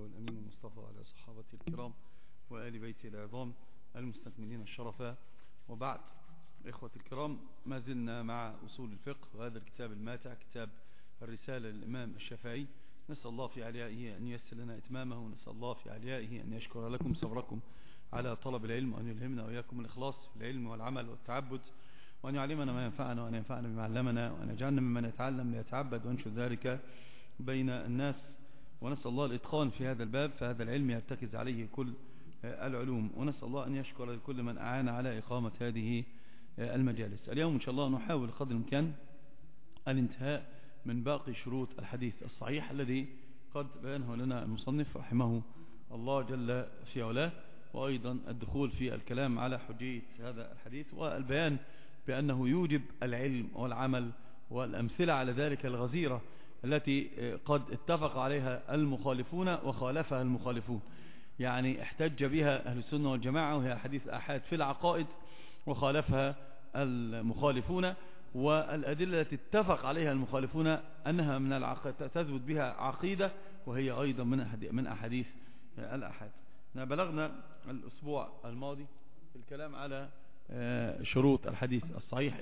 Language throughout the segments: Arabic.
والأمين المصطفى على صحابته الكرام وآل بيته العظام المستكملين الشرفاء، وبعد. إخوة الكرام، ما زلنا مع أصول الفقه، وهذا الكتاب الماتع كتاب الرسالة للإمام الشافعي. نسأل الله في عليائه أن ييسر لنا إتمامه، ونسأل الله في عليائه أن يشكر لكم صبركم على طلب العلم، وأن يلهمنا وإياكم الإخلاص في العلم والعمل والتعبد، وأن يعلمنا ما ينفعنا، وأن ينفعنا بما علمنا، وأن يجعلنا ممن يتعلم ليتعبد وينشر ذلك بين الناس. ونسأل الله الإتقان في هذا الباب، فهذا العلم يرتكز عليه كل العلوم. ونسأل الله أن يشكر لكل من أعان على إقامة هذه المجالس. اليوم إن شاء الله نحاول قدر الإمكان الانتهاء من باقي شروط الحديث الصحيح الذي قد بيانه لنا المصنف رحمه الله جل في علاه، وأيضا الدخول في الكلام على حجية هذا الحديث، والبيان بأنه يوجب العلم والعمل، والأمثلة على ذلك الغزيرة التي قد اتفق عليها المخالفون وخالفها المخالفون. يعني احتج بها أهل السنة والجماعة، وهي حديث أحاد في العقائد، وخالفها المخالفون. والأدلة التي اتفق عليها المخالفون أنها من العقائد تثبت بها عقيدة، وهي أيضا من أحاديث الأحاد. بلغنا الأسبوع الماضي في الكلام على شروط الحديث الصحيح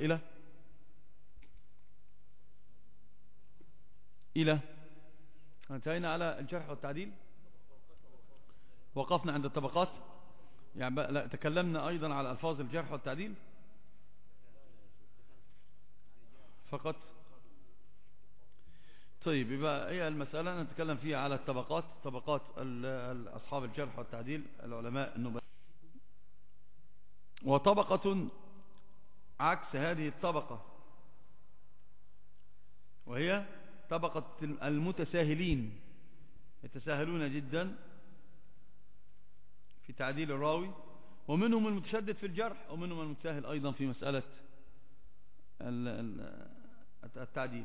إلى انتهينا على الجرح والتعديل، وقفنا عند الطبقات. يعني تكلمنا أيضا على ألفاظ الجرح والتعديل فقط. طيب، يبقى هي المسألة نتكلم فيها على الطبقات، طبقات أصحاب الجرح والتعديل، العلماء النبلاء. وطبقة عكس هذه الطبقة، وهي طبقة المتساهلين، يتساهلون جدا في تعديل الراوي، ومنهم المتشدد في الجرح، ومنهم المتساهل أيضا في مسألة التعديل.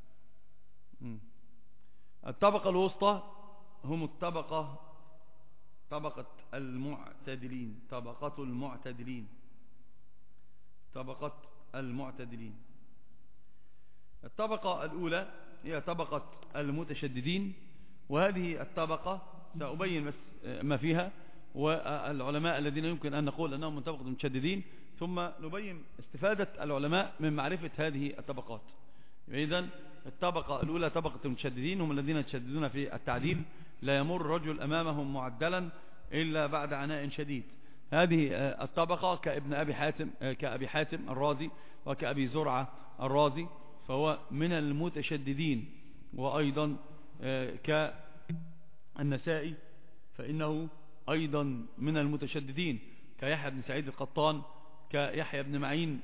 الطبقة الوسطى هم طبقة المعتدلين، طبقة المعتدلين. الطبقة الأولى هي طبقة المتشددين، وهذه الطبقة سأبين بس ما فيها، والعلماء الذين يمكن أن نقول أنهم من طبقة المتشددين، ثم نبين استفادة العلماء من معرفة هذه الطبقات. إذن الطبقة الأولى طبقة المتشددين، هم الذين يتشددون في التعديل، لا يمر رجل أمامهم معدلا إلا بعد عناء شديد. هذه الطبقة كأبي حاتم الرازي، وكأبي زرعة الرازي، فهو من المتشددين. وأيضا كالنسائي فإنه أيضا من المتشددين، كيحيى بن سعيد القطان، كيحيى بن معين،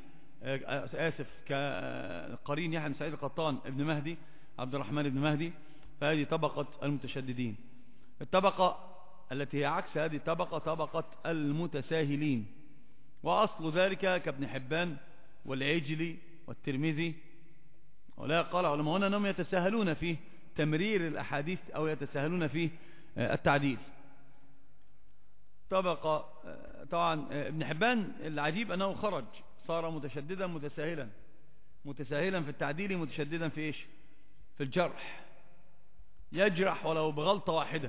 كقرين يحيى بن سعيد القطان ابن مهدي، عبد الرحمن بن مهدي. فهذه طبقة المتشددين. الطبقة التي هي عكس هذه الطبقة طبقة المتساهلين، وأصل ذلك كابن حبان والعجلي والترمذي. ولا قال علماء هنا أنهم يتساهلون في تمرير الأحاديث، أو يتساهلون في التعديل. طبقة طبعا ابن حبان العجيب أنه خرج، صار متشددا متساهلا في التعديل، متشددا في إيش؟ في الجرح، يجرح ولو بغلطة واحدة.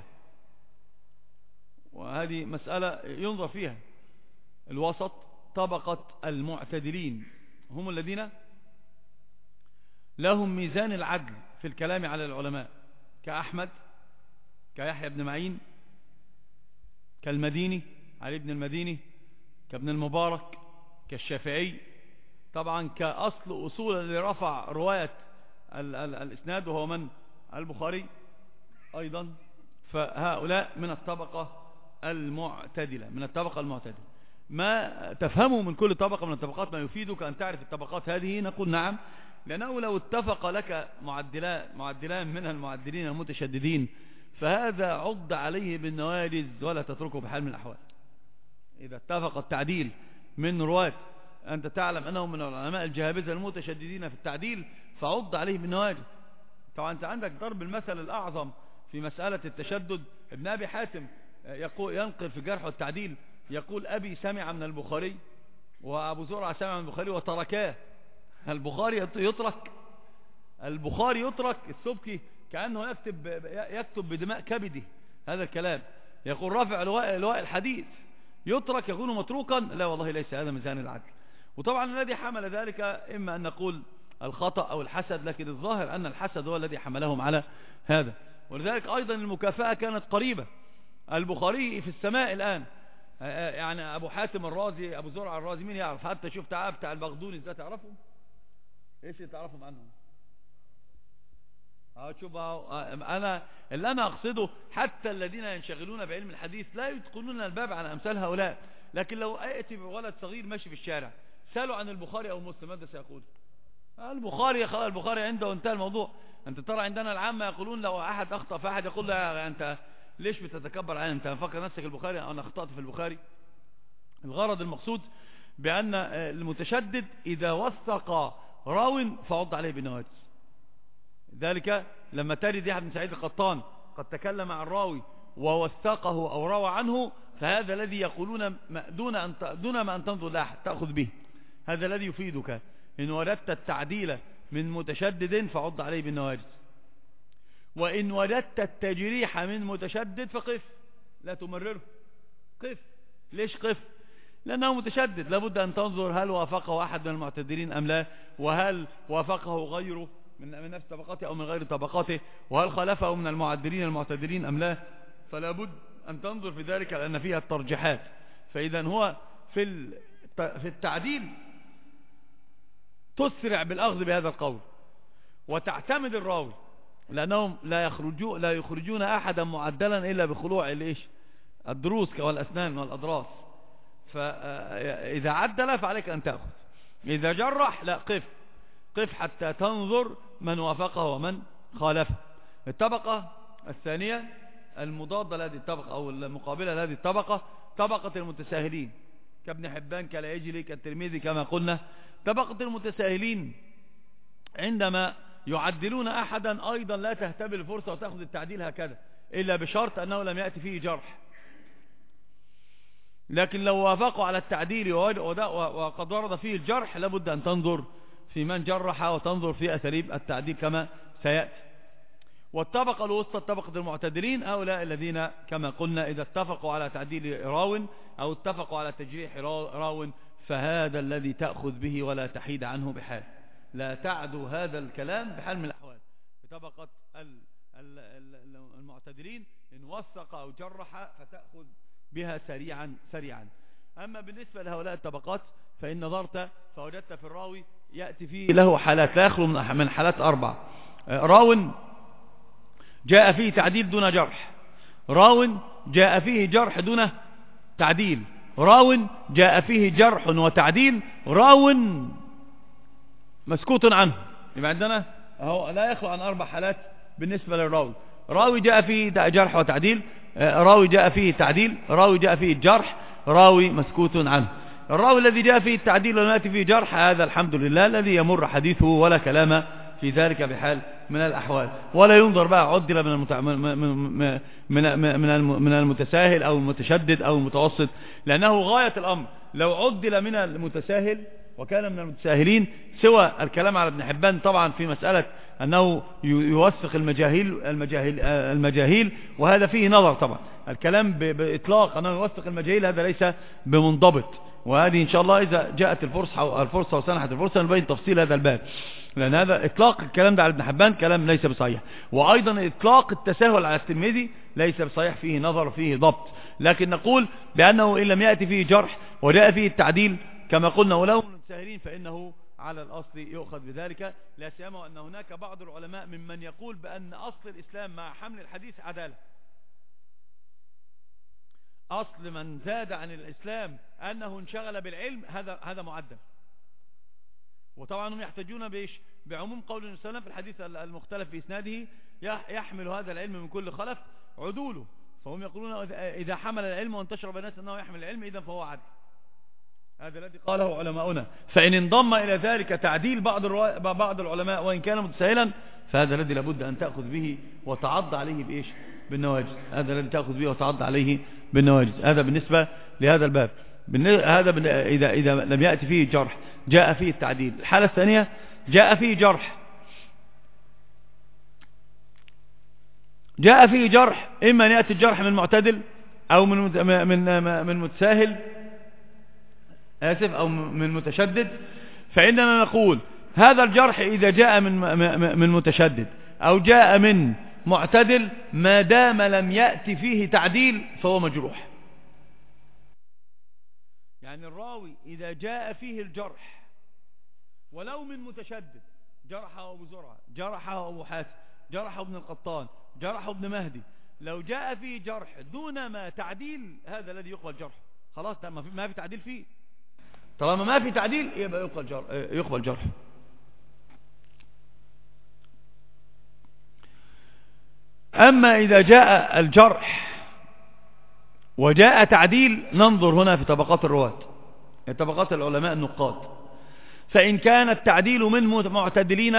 وهذه مسألة ينظر فيها. الوسط طبقة المعتدلين، هم الذين لهم ميزان العدل في الكلام على العلماء، كأحمد، كيحيى بن معين، كالمديني علي بن المديني، كابن المبارك، كالشافعي، طبعا كأصل أصول اللي رفع رواية الإسناد، وهو من البخاري أيضا. فهؤلاء من الطبقة المعتدلة، ما تفهموا من كل طبقة من الطبقات ما يفيدك أن تعرف الطبقات هذه؟ نقول نعم، لأنه لو اتفق لك معدلان من المعدلين المتشددين، فهذا عض عليه بالنواجذ ولا تتركه بحال من الأحوال. إذا اتفق التعديل من رواة أنت تعلم أنهم من العلماء الجهابذة المتشددين في التعديل، فعض عليه بالنواجذ. طبعا أنت عندك ضرب المثل الأعظم في مسألة التشدد. ابن أبي حاتم ينقل في الجرح والتعديل، يقول أبي سمع من البخاري، وأبو زرعة سمع من البخاري وتركاه. البخاري يترك. السبكي كأنه يكتب بدماء كبده، هذا الكلام. يقول رافع لواء الحديث يترك يكون متروكا، لا والله ليس هذا ميزان العدل. وطبعا الذي حمل ذلك إما أن نقول الخطأ أو الحسد، لكن الظاهر أن الحسد هو الذي حملهم على هذا. ولذلك أيضا المكافأة كانت قريبة. البخاري في السماء الآن، يعني أبو حاتم الرازي، أبو زرع الرازي، مين يعرف؟ حتى شوف بتاع البغدوني ازاي تعرفوا؟ ايش تعرفهم عنهم؟ شوف أنا اللي أنا أقصده، حتى الذين ينشغلون بعلم الحديث لا يدخلون الباب عن أمثال هؤلاء. لكن لو أأتي بولد صغير ماشي في الشارع سألوا عن البخاري أو مسلم ماذا سيقول؟ البخاري، خلاص البخاري عنده انتهى الموضوع. أنت ترى عندنا العامة يقولون لو أحد أخطأ فأحد يقول له أنت ليش بتتكبر عنه؟ أنت مفكر نفسك البخاري؟ أنا أخطأت في البخاري. الغرض المقصود بأن المتشدد إذا وثق راو فعض عليه بالنواجذ. ذلك لما تجد يحيى بن سعيد القطان قد تكلم عن راوي ووثقه أو روى عنه، فهذا الذي يقولون دون ما أن تنظر لأحد تأخذ به. هذا الذي يفيدك إن وجدت التعديل من متشدد فعض عليه بالنواجذ، وإن وجدت التجريح من متشدد فقف، لا تمرره، قف. ليش قف؟ لأنه متشدد، لابد أن تنظر هل وافقه أحد من المعتدلين أم لا، وهل وافقه غيره من نفس طبقاته أو من غير طبقاته، وهل خالفه من المعدلين المعتدلين أم لا. فلا بد أن تنظر في ذلك لأن فيها الترجيحات. فإذا هو في التعديل تسرع بالأخذ بهذا القول وتعتمد الراوي، لأنهم لا يخرجون أحدا معدلا إلا بخلوع الدروس والأسنان والأضراس. فإذا عدل فعليك أن تأخذ، إذا جرح لا، قف حتى تنظر من وافقه ومن خالفه. الطبقة الثانية المضادة لهذه الطبقة أو المقابلة لهذه الطبقة طبقة المتساهلين كابن حبان كالعجلي كالترمذي كما قلنا. طبقة المتساهلين عندما يعدلون أحدا أيضا لا تهتبل الفرصة وتأخذ التعديل هكذا إلا بشرط أنه لم يأتي فيه جرح. لكن لو وافقوا على التعديل وقد ورد فيه الجرح لابد أن تنظر في من جرح وتنظر في أساليب التعديل كما سيأتي. والطبقة الوسطى طبقة المعتدلين، هؤلاء الذين كما قلنا إذا اتفقوا على تعديل راو أو اتفقوا على تجريح راو فهذا الذي تأخذ به ولا تحيد عنه بحال، لا تعدو هذا الكلام بحال من الأحوال. في طبقة المعتدلين إن وثق أو جرح فتأخذ بها سريعا. أما بالنسبة لهؤلاء الطبقات فإن نظرت فوجدت في الراوي يأتي فيه له حالات لا يخلو من حالات 4. راو جاء فيه تعديل دون جرح، راو جاء فيه جرح دون تعديل، راو جاء فيه جرح وتعديل، راو مسكوت عنه. يبقى عندنا لا يخلو عن 4 حالات بالنسبة للراوي. راوي جاء فيه جرح وتعديل، راوي جاء فيه تعديل، راوي جاء فيه جرح، راوي مسكوت عنه. الراوي الذي جاء فيه التعديل ولم يأتي فيه جرح هذا الحمد لله الذي يمر حديثه ولا كلام في ذلك بحال من الأحوال، ولا ينظر بقى عدل من المتساهل أو المتشدد أو المتوسط، لأنه غاية الأمر لو عدل من المتساهل وكان من المتساهلين، سوى الكلام على ابن حبان طبعا في مسألة أنه يوثق المجاهيل وهذا فيه نظر طبعا. الكلام بإطلاق أنه يوثق المجاهيل هذا ليس بمنضبط، وهذه إن شاء الله إذا جاءت الفرصة وسنحت الفرصة نبين تفصيل هذا الباب، لأن هذا إطلاق الكلام ده على ابن حبان كلام ليس بصحيح. وأيضا إطلاق التساهل على الترمذي ليس بصحيح، فيه نظر فيه ضبط. لكن نقول بأنه إن لم يأتي فيه جرح وجاء فيه التعديل كما قلنا ولو من المتساهلين فإنه على الأصل يؤخذ بذلك، لا سيما أن هناك بعض العلماء ممن يقول بأن أصل الإسلام مع حمل الحديث عدالة. أصل من زاد عن الإسلام أنه انشغل بالعلم هذا معدل. وطبعا هم يحتاجون بعموم قول النبي صلى الله عليه وسلم في الحديث المختلف في إسناده يحمل هذا العلم من كل خلف عدوله، فهم يقولون إذا حمل العلم وانتشر بين الناس أنه يحمل العلم إذا فهو عدل. هذا الذي قاله علماؤنا. فإن انضم إلى ذلك تعديل بعض العلماء وإن كان متساهلا فهذا الذي لابد أن تأخذ به وتعض عليه بالنواجذ. هذا الذي تأخذ به وتعض عليه بالنواجذ. هذا بالنسبة لهذا الباب. هذا إذا لم يأتي فيه جرح جاء فيه التعديل. الحالة الثانية جاء فيه جرح جاء فيه جرح، إما أن يأتي الجرح من معتدل أو من متساهل، آسف، أو من متشدد، فإننا نقول هذا الجرح إذا جاء من متشدد أو جاء من معتدل ما دام لم يأتي فيه تعديل فهو مجروح. يعني الراوي إذا جاء فيه الجرح ولو من متشدد، جرحه أبو زرعة، جرحه أبو حاتم، جرحه ابن القطان، جرحه ابن مهدي، لو جاء فيه جرح دون ما تعديل هذا الذي يقبل جرحه، خلاص ما في تعديل فيه، طالما ما في تعديل يبقى يقبل جرحه. أما إذا جاء الجرح وجاء تعديل ننظر هنا في طبقات الرواة، طبقات العلماء النقاد، فإن كان التعديل من معتدلين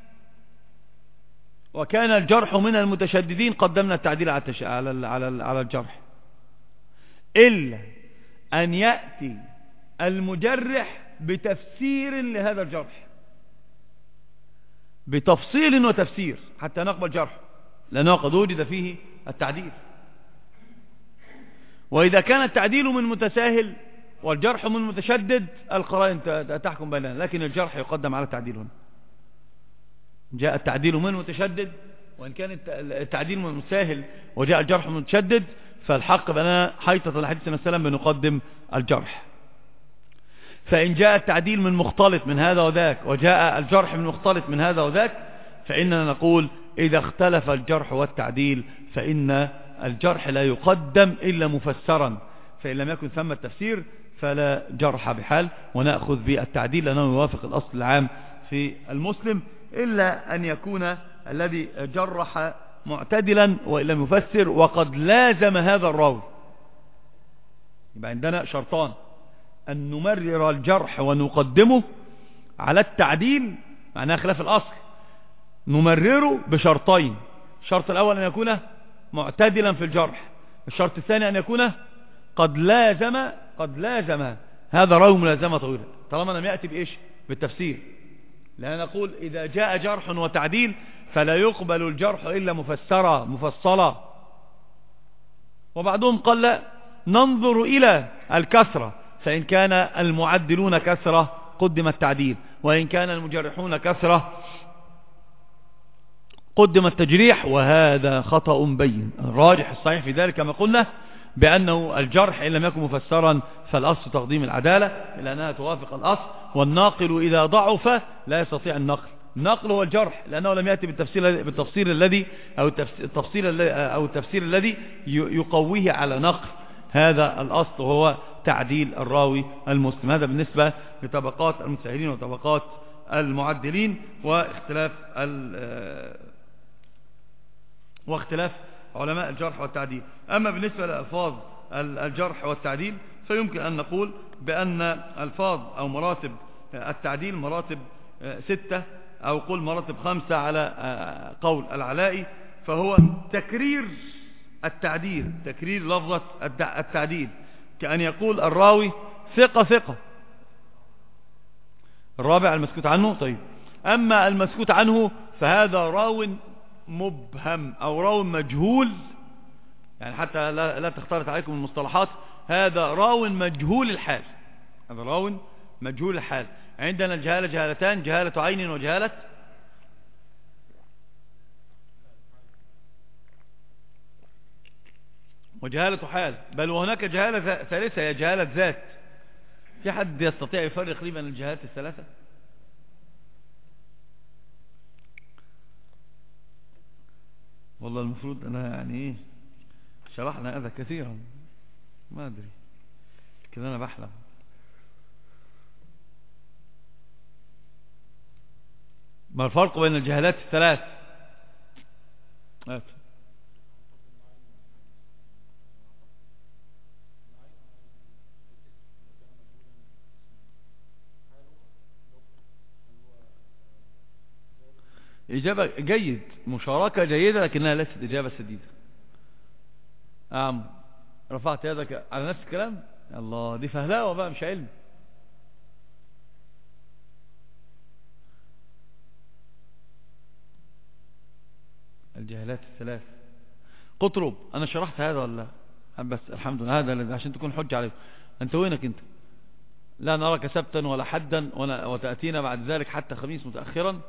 وكان الجرح من المتشددين قدمنا التعديل على الجرح، إلا أن يأتي المجرح بتفسير لهذا الجرح، بتفصيل وتفسير حتى نقبل جرحه، لأنه قد وجد فيه التعديل. وإذا كان التعديل من متساهل والجرح من متشدد القرائن تحكم بيننا، لكن الجرح يقدم على التعديل هنا. جاء التعديل من متشدد، وإن كان التعديل من متساهل وجاء الجرح من متشدد فالحق بنا حيطة الحديث النبي صلى الله عليه وسلم بنقدم الجرح. فإن جاء التعديل من مختلط من هذا وذاك وجاء الجرح من مختلط من هذا وذاك فإننا نقول إذا اختلف الجرح والتعديل فإن الجرح لا يقدم إلا مفسرا، فإن لم يكن ثم التفسير فلا جرح بحال، ونأخذ بالتعديل لأنه يوافق الأصل العام في المسلم، إلا أن يكون الذي جرح معتدلا وإن لم يفسر وقد لازم هذا الراوي. يبقى عندنا شرطان: أن نمرر الجرح ونقدمه على التعديل، معناها خلاف الأصل، نمرره بشرطين: الشرط الأول أن يكون معتدلا في الجرح، الشرط الثاني أن يكون قد لازم هذا راوي ملازمة طويلة، طالما لم يأتي بإيش؟ بالتفسير. لأن نقول إذا جاء جرح وتعديل فلا يقبل الجرح إلا مفصلا. وبعضهم قال لا، ننظر إلى الكثرة، فإن كان المعدلون كثرة قدم التعديل، وإن كان المجرحون كثرة قدم التجريح، وهذا خطأ بين. الراجح الصحيح في ذلك كما قلنا بأنه الجرح إن لم يكن مفسرا فالأصل تقديم العدالة لأنها توافق الأصل، والناقل إذا ضعف لا يستطيع النقل هو الجرح لأنه لم يأتي بالتفصيل الذي أو التفسير الذي يقويه على نقل هذا الأصل، وهو تعديل الراوي المسلم. هذا بالنسبة لطبقات المتساهلين وطبقات المعدلين واختلاف علماء الجرح والتعديل. أما بالنسبة لألفاظ الجرح والتعديل فيمكن أن نقول بأن ألفاظ أو مراتب التعديل مراتب 6 أو قل مراتب 5 على قول العلائي، فهو تكرير التعديل، تكرير لفظة التعديل، كأن يقول الراوي ثقة. الرابع المسكوت عنه. طيب، أما المسكوت عنه فهذا راو مبهم أو راو مجهول، يعني حتى لا تختلط عليكم المصطلحات، هذا راو مجهول الحال، هذا راو مجهول الحال. عندنا الجهالة جهالتان: جهالة عين وجهالة حال، بل وهناك جهالة ثالثة هي جهالة ذات. في حد يستطيع يفرق لي بين الجهالات الثلاثة؟ والله المفروض أنا يعني شرحنا هذا كثيرا، ما أدري كده أنا بحلم. ما الفرق بين الجهالات الثلاث؟ إجابة جيد، مشاركة جيدة، لكنها ليست إجابة سديدة. رفعت يدك على نفس الكلام. الله، دي فهلاوة بقى مش علم. الجهالات الثلاث قطرب، انا شرحت هذا ولا لا؟ بس الحمد لله، هذا عشان تكون حجة عليكم. انت وينك انت؟ لا نراك سبتا ولا حدا وتأتينا بعد ذلك حتى خميس متأخرا.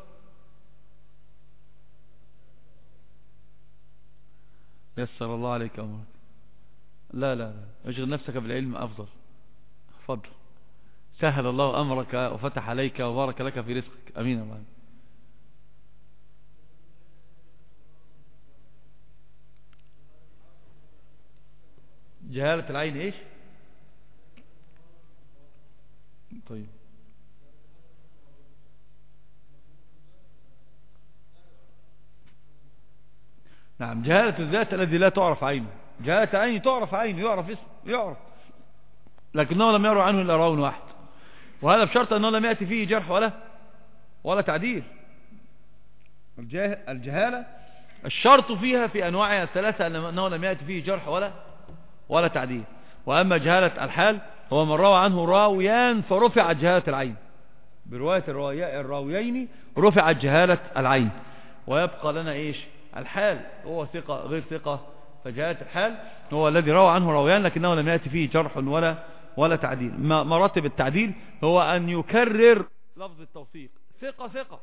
يسر الله عليك أمرك. لا لا لا، اشغل نفسك بالعلم أفضل. فضل، سهل الله أمرك وفتح عليك وبارك لك في رزقك. أمين الله. جهالة العين ايش؟ طيب نعم، جهالة الذات الذي لا تعرف عينه. جهالة العين تعرف عينه، يعرف اسمه، يعرف، لكنه لم يروى عنه إلا راو واحد، وهذا بشرط أنه لم يأتي فيه جرح ولا تعديل. الجهالة الشرط فيها في أنواعها الثلاثة أنه لم يأتي فيه جرح ولا تعديل. وأما جهالة الحال هو من روى عنه راويان فرفعت جهالة العين، برواية الراويين رفعت جهالة العين، ويبقى لنا ايش؟ الحال، هو ثقة غير ثقة. فجهالة الحال هو الذي روى عنه راويان لكنه لم يأتي فيه جرح ولا تعديل. مراتب التعديل هو أن يكرر لفظ التوثيق. ثقة ثقة،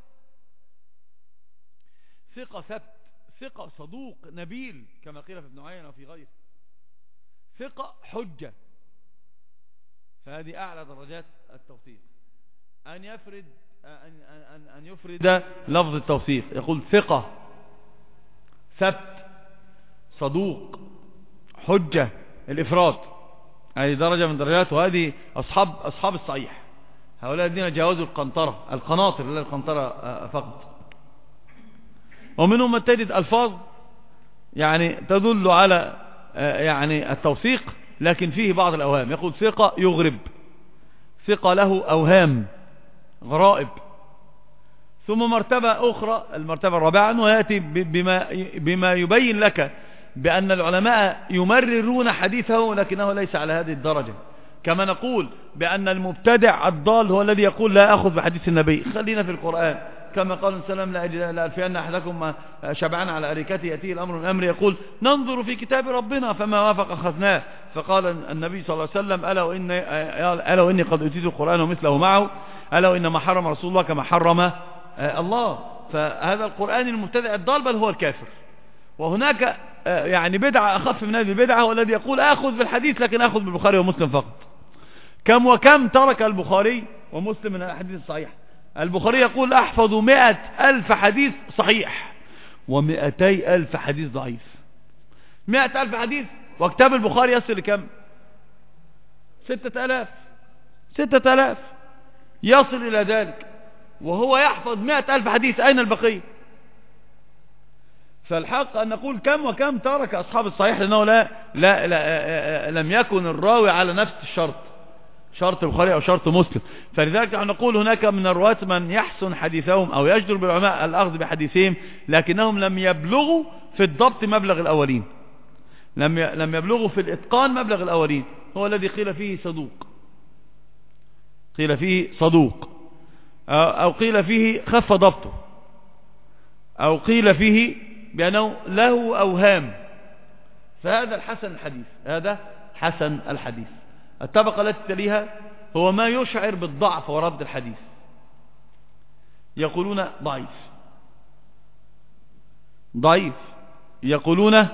ثقة ثبت، ثقة صدوق نبيل كما قيل في ابن عيينة وفي غيره، ثقة حجة. فهذه أعلى درجات التوثيق، أن يفرد لفظ التوثيق، يقول ثقة ثبت صدوق حجة. الإفراد هذه درجة من درجات، وهذه أصحاب الصحيح، هؤلاء الذين جاوزوا القناطر لا القنطرة فقط. ومنهم من تجد ألفاظ يعني تدل على يعني التوثيق لكن فيه بعض الأوهام، يقول ثقة يغرب، ثقة له أوهام غرائب. ثم مرتبة أخرى، المرتبة الرابعة، أنه يأتي بما يبين لك بأن العلماء يمررون حديثه لكنه ليس على هذه الدرجة، كما نقول بأن المبتدع الضال هو الذي يقول لا أخذ بحديث النبي، خلينا في القرآن، كما قال السلام لا ألفين أحدكم شبعان على أريكته يأتيه الأمر من أمر يقول ننظر في كتاب ربنا فما وافق أخذناه. فقال النبي صلى الله عليه وسلم ألا وإني قد أتيت القرآن ومثله معه، ألا وإنما حرم رسول الله كما حرم الله. فهذا القرآن المبتدع الضال بل هو الكافر. وهناك يعني بدعة أخف من هذه البدعة، هو الذي يقول أخذ بالحديث لكن أخذ بالبخاري ومسلم فقط. كم وكم ترك البخاري ومسلم من الحديث الصحيح. البخاري يقول أحفظ 100,000 حديث صحيح و200,000 حديث ضعيف. 100,000 حديث، وكتاب البخاري يصل لكم؟ 6,000 يصل إلى ذلك، وهو يحفظ 100,000 حديث، أين البقية؟ فالحق أن نقول كم وكم ترك أصحاب الصحيح، لأنه لم يكن الراوي على نفس الشرط، شرط البخاري أو شرط مسلم. فلذلك نحن نقول هناك من الرواة من يحسن حديثهم أو يجدر بالعلماء الأخذ بحديثهم لكنهم لم يبلغوا في الضبط مبلغ الأولين، لم يبلغوا في الإتقان مبلغ الأولين. هو الذي قيل فيه صدوق، أو قيل فيه خف ضبطه، أو قيل فيه بأنه له أوهام. فهذا حسن الحديث. الطبقة التي تليها هو ما يشعر بالضعف ورد الحديث، يقولون ضعيف، يقولون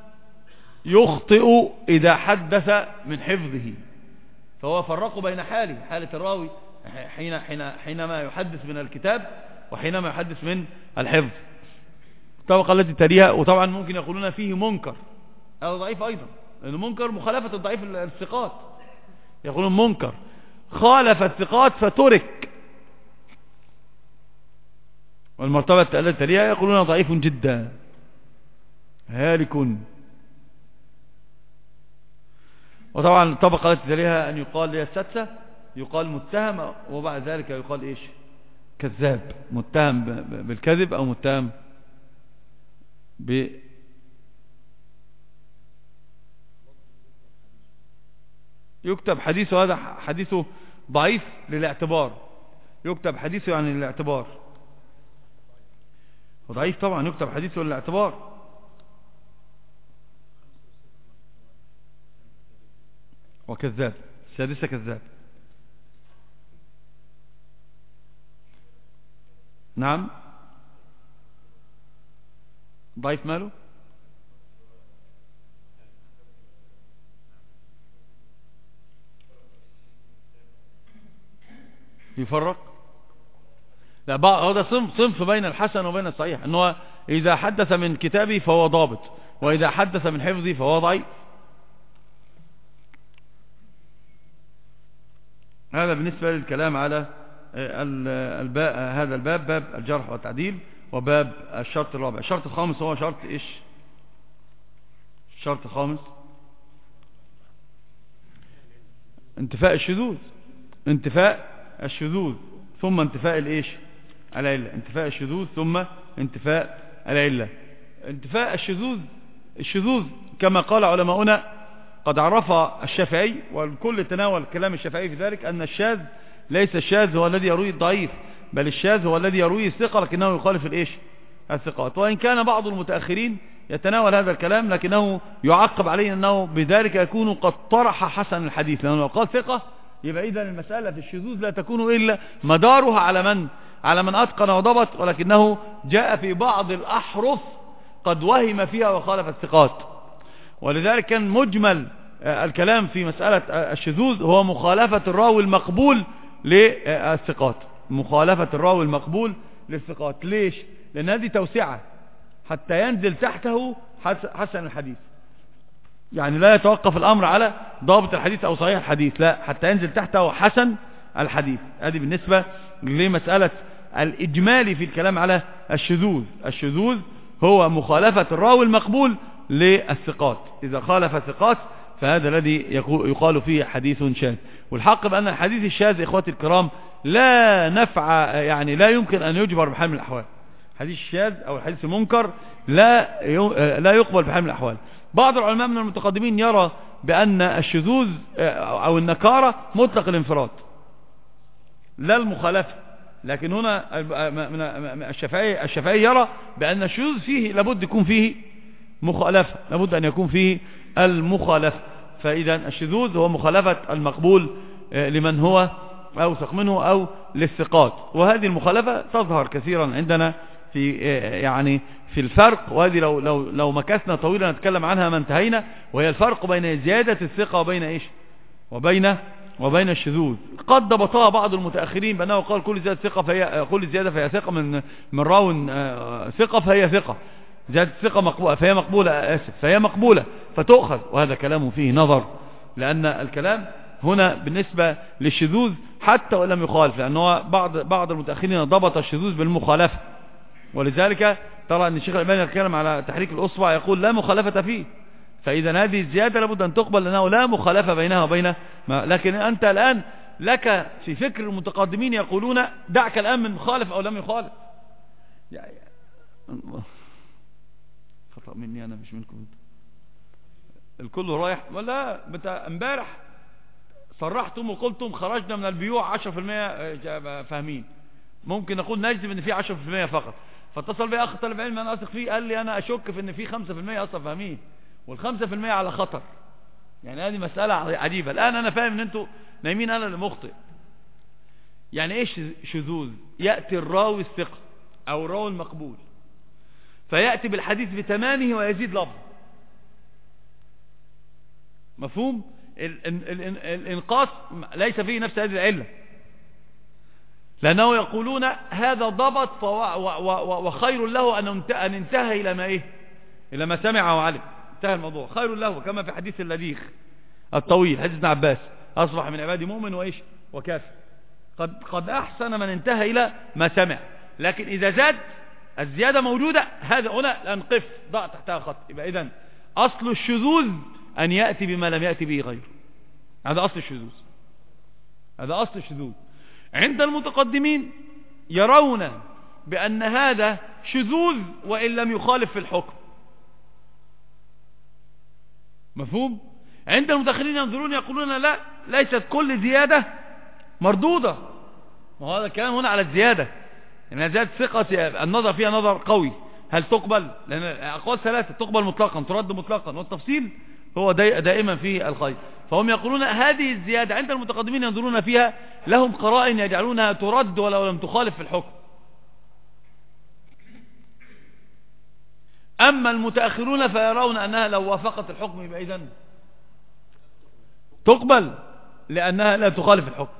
يخطئ إذا حدث من حفظه. فهو فرقوا بين حالة الراوي حينما يحدث من الكتاب وحينما يحدث من الحفظ. الطبقة التي تليها، وطبعا ممكن يقولون فيه منكر، هذا ضعيف أيضا، لأنه منكر مخالفة الضعيف الثقات، يقولون منكر خالف الثقات فترك. والمرتبة التي تليها يقولون ضعيف جدا هالك. وطبعا الطبقة التي تليها أن يقال لها السادسة، يقال متهم، وبعد ذلك يقال إيش؟ كذاب، متهم بالكذب أو متهم يكتب حديثه، هذا حديثه ضعيف للاعتبار، يكتب حديثه يعني للاعتبار، وضعيف طبعا يكتب حديثه للاعتبار. وكذاب. السادسة كذاب. نعم. ضعيف ماله؟ يفرق. لا بقى هذا صنف بين الحسن وبين الصحيح، انه اذا حدث من كتابه فهو ضابط، واذا حدث من حفظه فهو ضعيف. هذا بالنسبة للكلام على هذا الباب، باب الجرح والتعديل، وباب الشرط الرابع. الشرط الخامس هو شرط ايش؟ الشرط الخامس انتفاء الشذوذ. انتفاء الشذوذ ثم انتفاء الايش؟ العلة. انتفاء الشذوذ ثم انتفاء العلة. انتفاء الشذوذ كما قال علماؤنا قد عرف الشافعي، والكل تناول كلام الشافعي في ذلك، أن الشاذ ليس الشاذ هو الذي يروي الضعيف، بل الشاذ هو الذي يروي الثقة لكنه يخالف الايش؟ الثقات. وإن كان بعض المتأخرين يتناول هذا الكلام لكنه يعقب عليه أنه بذلك يكون قد طرح حسن الحديث، لأنه لو قال ثقة يبقى إذن المسألة في الشذوذ لا تكون إلا مدارها على من أتقن وضبط، ولكنه جاء في بعض الأحرف قد وهم فيها وخالف الثقات. ولذلك كان مجمل الكلام في مسألة الشذوذ هو مخالفة الراوي المقبول للثقات. مخالفة الراوي المقبول للثقات. ليش؟ لأن هذه توسعة حتى ينزل تحته حسن الحديث. يعني لا يتوقف الأمر على ضابط الحديث أو صحيح الحديث، لا، حتى ينزل تحته حسن الحديث. هذه بالنسبة لمسألة الإجمالي في الكلام على الشذوذ. الشذوذ هو مخالفة الراوي المقبول للثقات. إذا خالف الثقات فهذا الذي يقال فيه حديث شاذ. والحق بأن الحديث الشاذ إخواتي الكرام لا نفع، يعني لا يمكن أن يجبر بحال من الأحوال. حديث الشاذ أو الحديث المنكر لا يقبل بحال من الأحوال. بعض العلماء من المتقدمين يرى بأن الشذوذ أو النكارة مطلق الانفراد لا المخالفة، لكن هنا الشافعي يرى بأن الشذوذ فيه لابد يكون فيه مخالفة، لابد أن يكون فيه المخالفة. فإذا الشذوذ هو مخالفة المقبول لمن هو أوثق منه أو للثقات. وهذه المخالفة تظهر كثيرا عندنا في الفرق، وهذه لو مكثنا طويلا نتكلم عنها ما انتهينا، وهي الفرق بين زيادة الثقة وبين ايش؟ وبين الشذوذ. قد ضبطها بعض المتأخرين بأنه قال كل زيادة فهي ثقة من راو ثقة فهي ثقة، زيادة الثقة مقبولة فهي مقبولة فتؤخذ. وهذا كلام فيه نظر، لأن الكلام هنا بالنسبة للشذوذ حتى وإن لم يخالف، لأنه بعض المتأخرين ضبط الشذوذ بالمخالفة. ولذلك ترى أن الشيخ الألباني يتكلم على تحريك الأصبع يقول لا مخالفة فيه. فإذا هذه الزيادة لابد أن تقبل لأنه لا مخالفة بينها وبين لكن أنت الآن لك في فكر المتقدمين يقولون دعك الآن من مخالف أو لم يخالف. خطأ مني أنا مش منكم انت. الكل رايح ولا امبارح صرحتم وقلتم خرجنا من البيوع 10% فاهمين، ممكن نقول نجزم ان في 10% فقط. فاتصل بي اخ طالب علم انا اثق فيه قال لي انا اشك في ان في 5% اصلا فاهمين، وال5% على خطر. يعني هذه مسألة عجيبة. الان انا فاهم ان انتوا نايمين، انا اللي مخطئ. يعني ايش شذوذ؟ يأتي الراوي الثقة او الراوي المقبول فيأتي بالحديث بتمامه ويزيد لفظ. مفهوم؟ الانقاص ليس فيه نفس هذه العلة، لأنه يقولون هذا ضبط وخير له أن انتهى إلى ما إلى ما سمع وعلم، انتهى الموضوع، خير له. كما في حديث اللذيخ الطويل حديث ابن عباس أصبح من عبادي مؤمن وكافر. قد أحسن من انتهى إلى ما سمع. لكن إذا زاد الزيادة موجودة، هذا هنا نقف ضع تحتها خط. يبقى إذن أصل الشذوذ أن يأتي بما لم يأتي به غيره. هذا أصل الشذوذ، هذا أصل الشذوذ. عند المتقدمين يرون بأن هذا شذوذ وإن لم يخالف في الحكم. مفهوم؟ عند المتأخرين ينظرون يقولون لا، ليست كل زيادة مردودة. وهذا الكلام هنا على الزيادة، يعني زيادة ثقة النظر فيها نظر قوي، هل تقبل؟ لأن أقوال ثلاثة: تقبل مطلقا، ترد مطلقا، والتفصيل هو دائما فيه الخير. فهم يقولون هذه الزيادة عند المتقدمين ينظرون فيها لهم قرائن يجعلونها ترد ولو لم تخالف في الحكم. أما المتأخرون فيرون أنها لو وافقت الحكم يبقى إذن تقبل لأنها لا تخالف الحكم.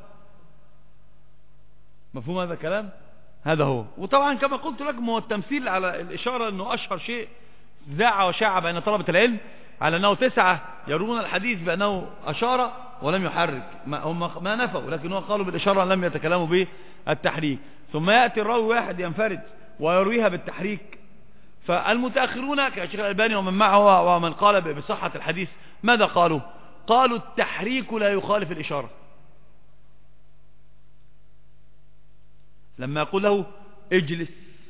مفهوم هذا الكلام؟ هذا هو. وطبعا كما قلت لكم هو التمثيل على الإشارة أنه أشهر شيء ذاع وشاع بين طلبة العلم على أنه 9 يرون الحديث بأنه أشار ولم يحرك. هم ما نفوا، لكن هو قالوا بالإشارة لم يتكلموا بالتحريك. ثم يأتي الراوي واحد ينفرد ويرويها بالتحريك. فالمتأخرون كالشيخ الألباني ومن معه ومن قال بصحة الحديث ماذا قالوا؟ قالوا التحريك لا يخالف الإشارة. لما يقول له اجلس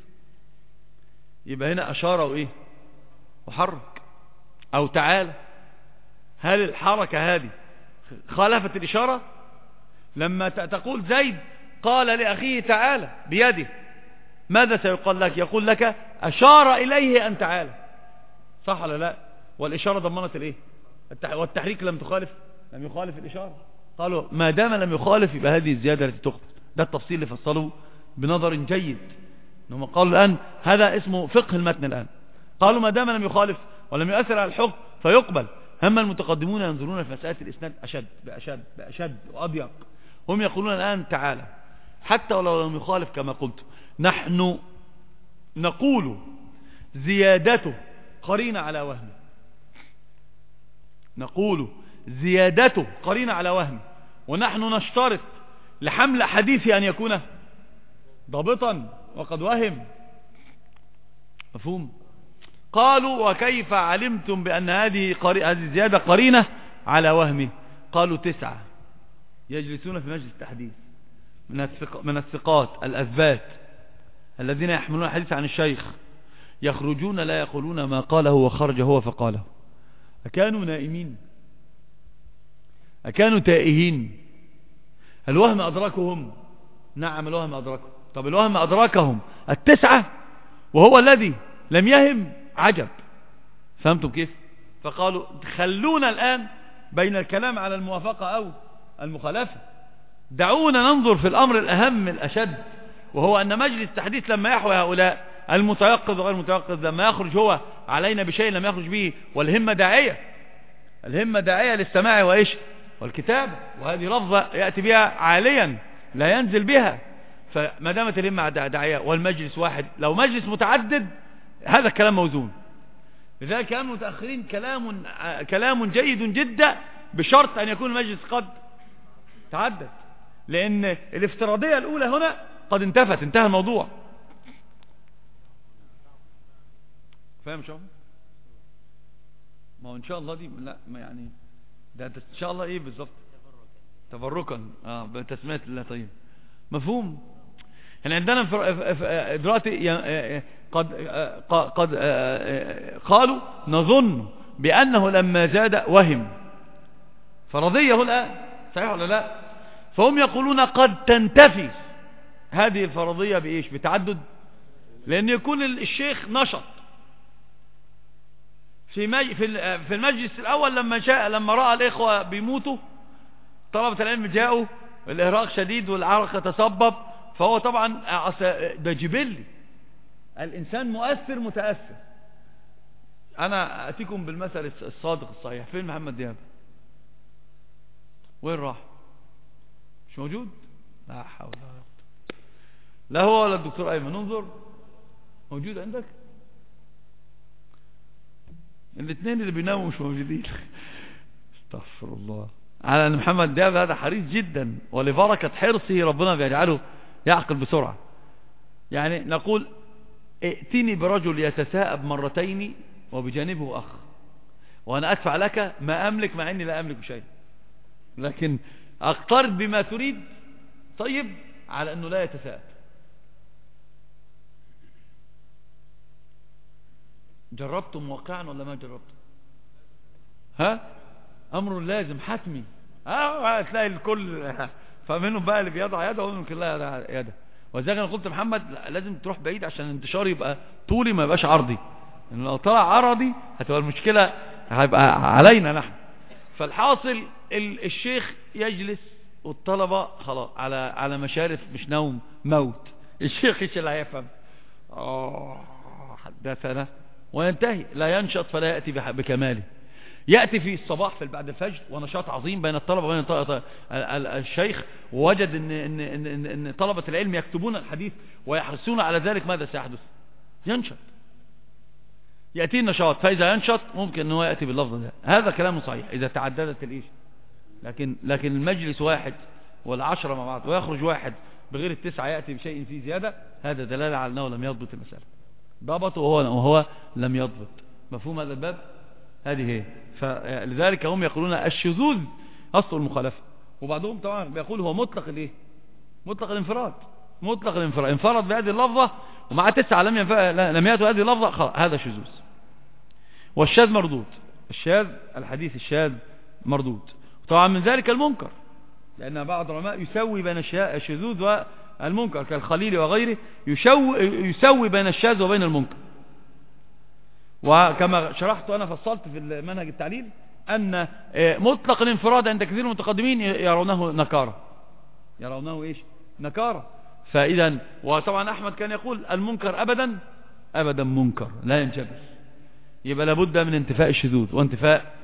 يبقى هنا أشار وإيه وحرك، أو تعالى. هل الحركة هذه خالفت الإشارة؟ لما تقول زيد قال لأخيه تعالى بيده، ماذا سيقال لك؟ يقول لك أشار إليه أن تعالى، صح ولا لا؟ والإشارة ضمنت الإيه؟ والتحريك لم يخالف الإشارة. قالوا ما دام لم يخالف يبقى هذه الزيادة التي تقبل. ده التفصيل اللي فصلوا بنظر جيد. انهم قالوا الآن هذا اسمه فقه المتن. الآن قالوا ما دام لم يخالف ولم يؤثر على الحكم فيقبل. هم المتقدمون ينظرون في مسألة الإسناد بأشد وأضيق. هم يقولون الآن تعالى حتى ولو لم يخالف كما قلت. نحن نقول زيادته قرينة على وهم، نقول زيادته قرينة على وهم، ونحن نشترط لحمل حديثه أن يكون ضابطا وقد وهم. مفهوم؟ قالوا وكيف علمتم بأن هذه الزيادة قرينة على وهمه؟ قالوا 9 يجلسون في مجلس التحديث من الثقات الأثبات الذين يحملون الحديث عن الشيخ، يخرجون لا يقولون ما قاله وخرج هو فقاله. أكانوا نائمين؟ أكانوا تائهين؟ الوهم أدركهم؟ نعم الوهم أدركهم. طب الوهم أدركهم 9 وهو الذي لم يهم؟ عجب. فهمتم كيف؟ فقالوا خلونا الآن بين الكلام على الموافقة أو المخالفة، دعونا ننظر في الأمر الأهم الأشد، وهو أن مجلس التحديث لما يحوي هؤلاء المتيقظ وغير المتيقظ، لما يخرج هو علينا بشيء لم يخرج به، والهمة داعية، الهمة داعية للسماع وإيش والكتاب، وهذه لفظة يأتي بها عاليا لا ينزل بها. فما دامت الهمة داعية والمجلس واحد، لو مجلس متعدد هذا الكلام موزون. لذلك كان المتأخرين كلام جيد جدا بشرط أن يكون المجلس قد تعدد، لأن الافتراضية الأولى هنا قد انتهى الموضوع. فاهم شو؟ ما هو إن شاء الله دي لا ما يعني ده إن شاء الله إيه بالضبط؟ تبركا بتسمية الله. طيب مفهوم؟ يعني عندنا دلوقتي قد قالوا نظن بأنه لما زاد وهم، فرضيه الآن، صحيح ولا لا؟ فهم يقولون قد تنتفي هذه الفرضية بإيش؟ بتعدد، لأن يكون الشيخ نشط في المجلس الأول لما رأى الإخوة بيموتوا، طلبة العلم جاءوا، الإهراق شديد والعرق يتصبب، فهو طبعا ده جبلي، الإنسان مؤثر متأثر. أنا أتيكم بالمثل الصادق الصحيح. فين محمد دياب؟ وين راح؟ مش موجود؟ لا حول ولا قوة. لا هو ولا الدكتور أيمن. انظر، موجود عندك؟ الاثنين اللي بيناموا مش موجودين. استغفر الله. على أن محمد دياب هذا حريص جدا، ولبركة حرصه ربنا بيجعله يعقل بسرعة. يعني نقول ائتني برجل يتثاءب مرتين وبجانبه أخ، وأنا أدفع لك ما أملك مع أني لا أملك شيء، لكن أقترض بما تريد. طيب على أنه لا يتثاءب. جربتم واقعا ولا ما جربتم؟ أمر لازم حتمي. هتلاقي الكل فمنهم بقى اللي بيضع يده ومنهم كلها يضع يده. وزي انا قلت محمد لازم تروح بعيد عشان الانتشار يبقى طولي ما يبقاش عرضي، لأن لو طلع عرضي هتبقى المشكلة هيبقى علينا نحن. فالحاصل الشيخ يجلس والطلبة خلاص على مشارف مش نوم موت. الشيخ ايش اللي هيفهم؟ حدثنا وينتهي، لا ينشط فلا يأتي بكماله. يأتي في الصباح في بعد الفجر ونشاط عظيم بين الطلبة وبين الشيخ، ووجد ان طلبة العلم يكتبون الحديث ويحرصون على ذلك. ماذا سيحدث؟ ينشط، يأتي النشاط. فإذا ينشط ممكن أنه يأتي باللفظ ده. هذا كلام صحيح إذا تعددت الإيش. لكن المجلس واحد والعشرة مع بعض ويخرج واحد بغير التسعة يأتي بشيء فيه زيادة، هذا دلالة على أنه لم يضبط المسألة. ضبط وهو لم يضبط. مفهوم هذا الباب؟ هذه هي. فلذلك هم يقولون الشذوذ أصل المخالفة. وبعضهم طبعا بيقول هو مطلق الإيه؟ مطلق الانفراد. مطلق الانفراد انفرد بهذه اللفظة ومع تسعة لم يأتوا هذه اللفظة، هذا شذوذ. والشاذ مردود. الحديث الشاذ مردود. طبعا من ذلك المنكر، لأن بعض العلماء يسوي بين الشذوذ والمنكر كالخليل وغيره، يسوي بين الشاذ وبين المنكر. وكما شرحت أنا فصلت في منهج التعليل أن مطلق الانفراد عند كثير من المتقدمين يرونه نكارة. يرونه إيش؟ نكارة. فإذا وطبعا أحمد كان يقول المنكر أبدا منكر لا ينجبس. يبقى لابد من انتفاء الشذوذ وانتفاء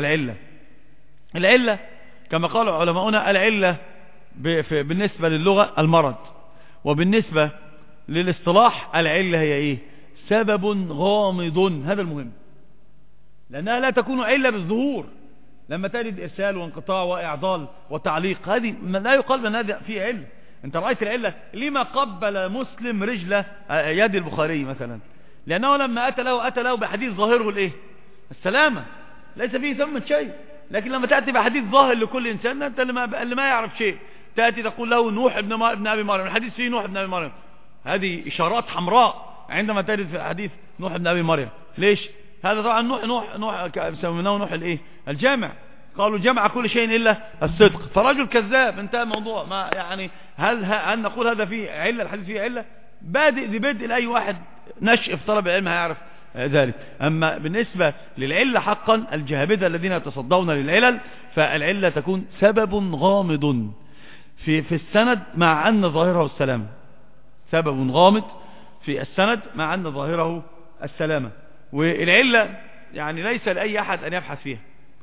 العلة كما قال علماؤنا. العلة بالنسبة للغة المرض، وبالنسبة للاصطلاح العلة هي ايه؟ سبب غامض. هذا المهم، لأنها لا تكون علة بالظهور. لما تجد إرسال وانقطاع وإعضال وتعليق، هذه لا يقال أن هذا فيه علة. انت رأيت العلة لما قبل مسلم رجل يد البخاري مثلا؟ لأنه لما أتى له بحديث ظاهره الايه؟ السلامة، ليس فيه ثمة شيء. لكن لما تأتي بحديث ظاهر لكل إنسان، أنت اللي ما يعرف شيء، تأتي تقول له نوح ابن أبي مريم، الحديث فيه نوح ابن أبي مريم. هذه إشارات حمراء عندما تجد في حديث نوح ابن أبي مريم. ليش؟ هذا طبعا نوح سميناه نوح الايه؟ الجامع. قالوا جمع كل شيء إلا الصدق، فرجل كذاب. انتهى الموضوع. ما يعني هل نقول هذا فيه علة؟ الحديث فيه علة؟ بادئ لأي واحد نشء في طلب العلم هيعرف ذلك. أما بالنسبة للعلة حقا، الجهابذة الذين يتصدون للعلل، فالعلة تكون سبب غامض في السند مع أن ظاهره السلامة. سبب غامض في السند مع أن ظاهره السلامة. والعلة يعني ليس لأي أحد أن يبحث فيها.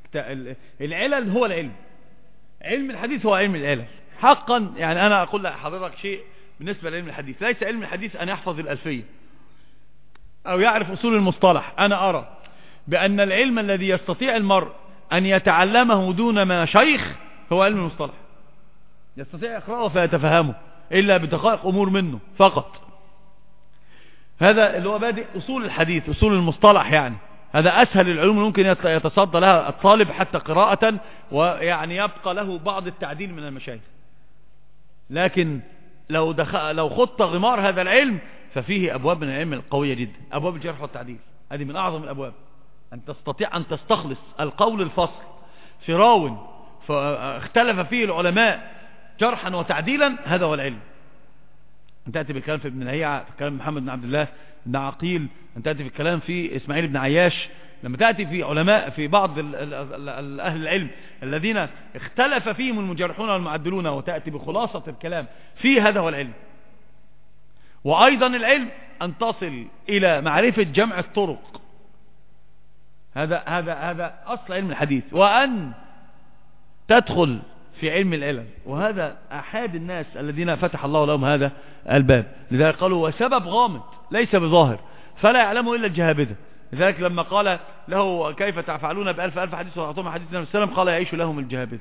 العلل هو العلم. علم الحديث هو علم العلل حقا. يعني أنا أقول لحضرتك شيء بالنسبة لعلم الحديث. ليس علم الحديث أن يحفظ الألفية أو يعرف أصول المصطلح. أنا أرى بأن العلم الذي يستطيع المرء أن يتعلمه دون ما شيخ هو علم المصطلح. يستطيع يقرأه فيتفهمه إلا بدقائق أمور منه فقط. هذا اللي هو بادئ أصول الحديث، أصول المصطلح. يعني هذا أسهل العلوم ممكن يتصدى لها الطالب حتى قراءة، ويعني يبقى له بعض التعديل من المشايخ. لكن لو خط غمار هذا العلم ففيه أبواب من العلم القوية جدا. أبواب الجرح والتعديل هذه من أعظم الأبواب. أن تستطيع أن تستخلص القول الفصل في راو فاختلف فيه العلماء جرحا وتعديلا، هذا هو العلم. أن تأتي بالكلام في ابن لهيعة، في كلام محمد بن عبد الله بن عقيل، أن تأتي بالكلام في إسماعيل بن عياش. لما تأتي في علماء في بعض أهل العلم الذين اختلف فيهم المجرحون والمعدلون، وتأتي بخلاصة الكلام في هذا هو العلم. وأيضا العلم أن تصل إلى معرفة جمع الطرق. هذا أصل علم الحديث. وأن تدخل في علم العلل، وهذا أحد الناس الذين فتح الله لهم هذا الباب. لذلك قالوا وسبب غامض ليس بظاهر فلا يعلمه إلا الجهابذة. لذلك لما قال له كيف تفعلون بألف حديث وأعطوهم حديث النبي صلى الله عليه وسلم، قال يعيش لهم الجهابذة.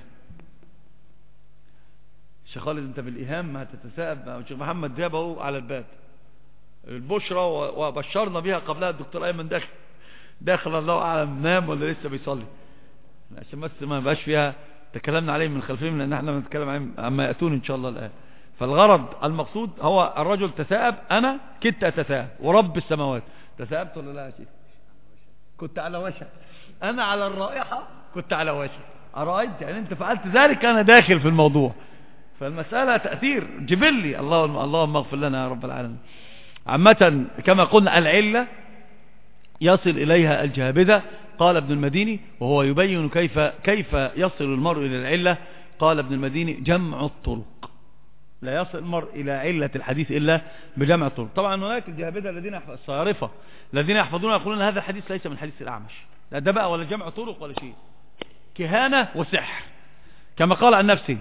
الشيخ خالد انت بالإيهام ما تتساءب. الشيخ محمد جابه على الباب البشرى وبشرنا بها قبلها. الدكتور أيمن داخل الله أعلم نام ولا لسه بيصلي، عشان بس ما بقاش فيها تكلمنا عليه من خلفهم، لأن احنا بنتكلم عليهم عما يأتون إن شاء الله الآن. فالغرض المقصود هو الرجل تثاءب. أنا كنت أتثاءب ورب السماوات. تثاءبت ولا لا يا شيخ؟ كنت على وشك. أنا على الرائحة كنت على وشك. أرأيت يعني أنت فعلت ذلك أنا داخل في الموضوع. فالمسألة تأثير جبلي. اللهم اغفر لنا يا رب العالمين. عامة كما قلنا العلة يصل إليها الجهابذة قال ابن المديني وهو يبين كيف يصل المرء إلى العلة، قال ابن المديني جمع الطرق، لا يصل المرء إلى علة الحديث إلا بجمع الطرق. طبعا هناك الجهابذة الذين الصارفة الذين يحفظون يقولون هذا الحديث ليس من حديث الأعمش، لا ده بقى ولا جمع طرق ولا شيء، كهانة وسحر كما قال عن نفسه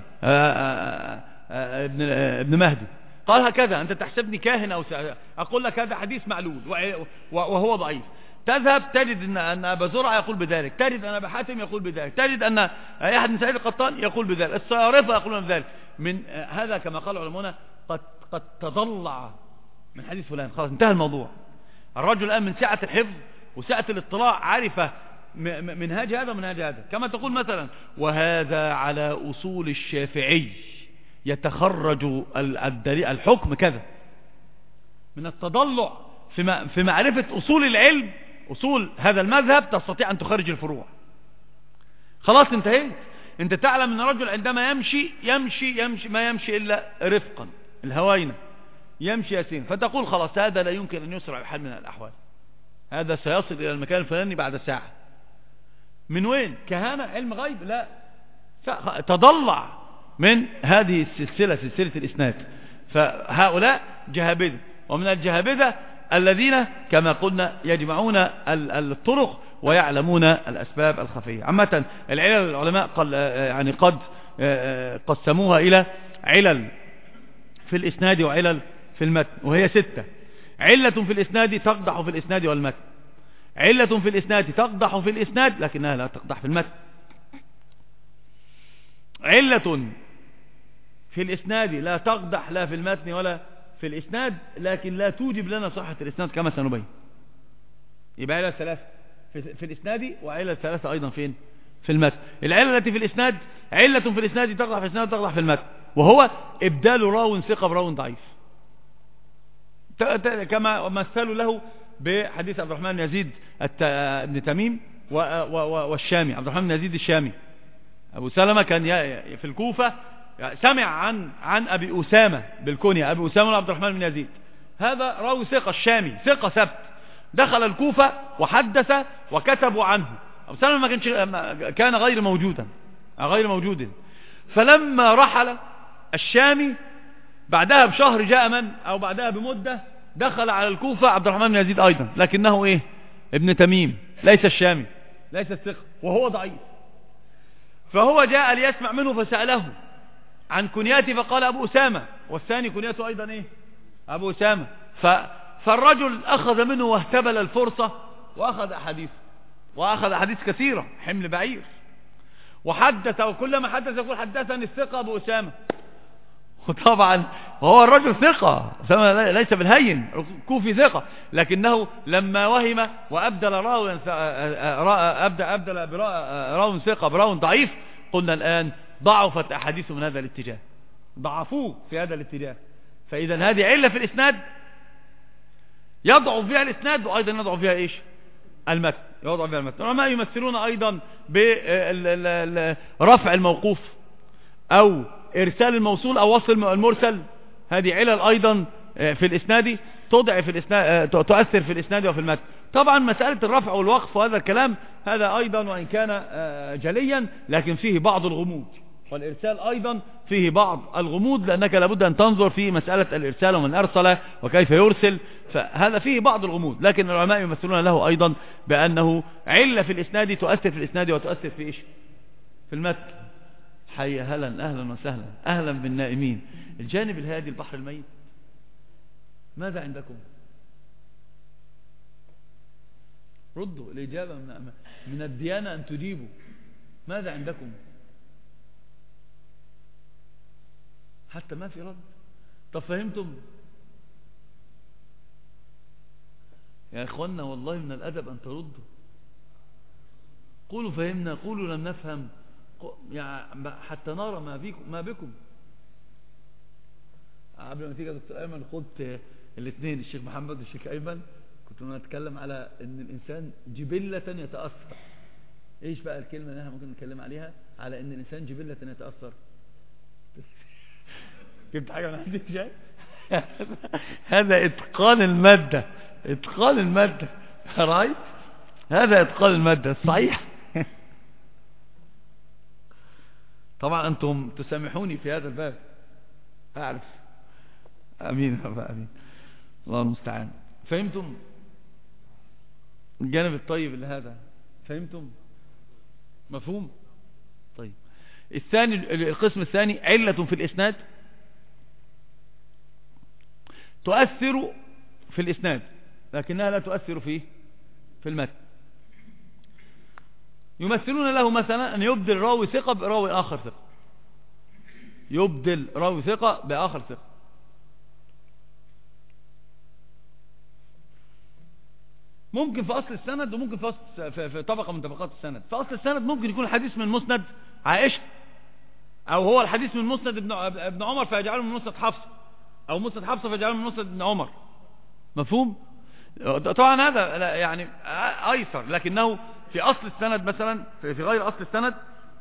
ابن مهدي، قال هكذا أنت تحسبني كاهن أو سحر، أقول لك هذا حديث معلول وهو ضعيف، تذهب تجد أن أبا زرعة يقول بذلك، تجد أن أبا حاتم يقول بذلك، تجد أن أحد من سعيد القطان يقول بذلك، الصيارفة يقولون بذلك. من هذا كما قال علماؤنا قد تضلع من حديث فلان، خلاص انتهى الموضوع. الرجل الآن من سعة الحفظ وسعة الاطلاع عرف منهاج هذا ومنهاج هذا، كما تقول مثلا وهذا على أصول الشافعي يتخرج الحكم كذا. من التضلع في معرفة أصول العلم، أصول هذا المذهب، تستطيع أن تخرج الفروع. خلاص انتهيت. انت تعلم ان الرجل عندما يمشي ما يمشي إلا رفقا الهوينة، يمشي يسير، فتقول خلاص هذا لا يمكن أن يسرع بحال من الأحوال، هذا سيصل إلى المكان الفلاني بعد ساعة. من وين؟ كهانة؟ علم غيب؟ لا، تضلع من هذه السلسلة، سلسلة الإسناد. فهؤلاء جهابذة، ومن الجهابذة الذين كما قلنا يجمعون الطرق ويعلمون الأسباب الخفية. عامة العلل العلماء يعني قد قسموها إلى علل في الإسناد وعلل في المتن، وهي 6. علة في الإسناد تقدح في الإسناد والمتن، علة في الإسناد تقدح في الإسناد لكنها لا تقدح في المتن، علة في الإسناد لا تقدح لا في المتن ولا في الإسناد لكن لا توجب لنا صحة الإسناد كما سنبين. يبقى علة 3 في الإسناد وعلة 3 أيضا فين؟ في المتن. العلة التي في الإسناد علة في الإسناد تقدح في الإسناد وتقدح في المتن، وهو إبدال راو ثقة براو ضعيف، كما مثلوا له بحديث عبد الرحمن بن يزيد بن تميم والشامي. عبد الرحمن بن يزيد الشامي أبو سلمة كان في الكوفة، سمع عن أبي أسامة بالكنية، أبي أسامة عبد الرحمن بن يزيد، هذا راوي ثقة الشامي ثقة ثبت، دخل الكوفة وحدث وكتبوا عنه. أبو سلمة كان غير موجود، فلما رحل الشامي بعدها بشهر جاء من أو بعدها بمدة دخل على الكوفة عبد الرحمن بن يزيد أيضا، لكنه إيه؟ ابن تميم، ليس الشامي، ليس الثقة، وهو ضعيف. فهو جاء ليسمع منه فسأله عن كنياته فقال أبو أسامة، والثاني كنياته أيضا إيه؟ أبو أسامة. فالرجل أخذ منه واهتبل الفرصة وأخذ أحاديث كثيرة، حمل بعير، وحدث، وكلما حدث يقول حدثني الثقة أبو أسامة. وطبعا هو الرجل ثقة ليس بالهين، كوفي ثقة، لكنه لما وهم وأبدل راو ثقة براو ضعيف، قلنا الآن ضعفت أحاديثه من هذا الاتجاه، ضعفوه في هذا الاتجاه. فإذا هذه علة في الإسناد يضعف فيها الإسناد، وأيضا يضعف فيها إيش؟ المتن، يضعف فيها المتن. وما يمثلون أيضا برفع الموقوف أو إرسال الموصول أو وصل المرسل، هذه علل أيضا في الإسناد تضعف تؤثر في الإسناد وفي المتن. طبعا مسألة الرفع والوقف وهذا الكلام هذا أيضا وإن كان جليا لكن فيه بعض الغموض، والإرسال أيضا فيه بعض الغموض، لأنك لابد أن تنظر في مسألة الإرسال ومن أرسل وكيف يرسل، فهذا فيه بعض الغموض. لكن العلماء يمثلون له أيضا بأنه علة في الإسناد تؤثر في الإسناد وتؤثر في إيش؟ في المتن. حي أهلا وسهلا، أهلا بالنائمين. الجانب الهادي البحر الميت، ماذا عندكم؟ ردوا، الإجابة من الديانة أن تجيبوا. ماذا عندكم؟ حتى ما في رد. طب فهمتم يا إخوانا؟ والله من الأدب أن تردوا، قولوا فهمنا، قولوا لم نفهم، يعني حتى نرى ما بكم. قبل ما تيجي يا دكتور أيمن خدت الاثنين، الشيخ محمد والشيخ أيمن، كنت نتكلم على ان الانسان جبلة يتأثر. ايش بقى الكلمة اللي احنا ممكن نتكلم عليها على ان الانسان جبلة يتأثر؟ جبت حاجة من عندك جاي؟ هذا اتقان المادة، اتقان المادة، رايت؟ هذا إتقان المادة صحيح. طبعا أنتم تسامحوني في هذا الباب، أعرف. أمين أمين، الله المستعان. فهمتم الجانب الطيب لهذا؟ فهمتم؟ مفهوم؟ طيب. الثاني، القسم الثاني، علة في الإسناد تؤثر في الإسناد لكنها لا تؤثر في المتن. يمثلون له مثلا أن يبدل راوي ثقة براوي آخر ثقة، يبدل راوي ثقة بآخر ثقة. ممكن في أصل السند، وممكن في طبقة من طبقات السند. في أصل السند ممكن يكون الحديث من مسند عائشة، أو هو الحديث من مسند ابن عمر فيجعله من مسند حفصة، أو مسند حفصة فيجعله من مسند ابن عمر. مفهوم؟ طبعا هذا يعني أيسر، لكنه في أصل السند مثلا، في غير أصل السند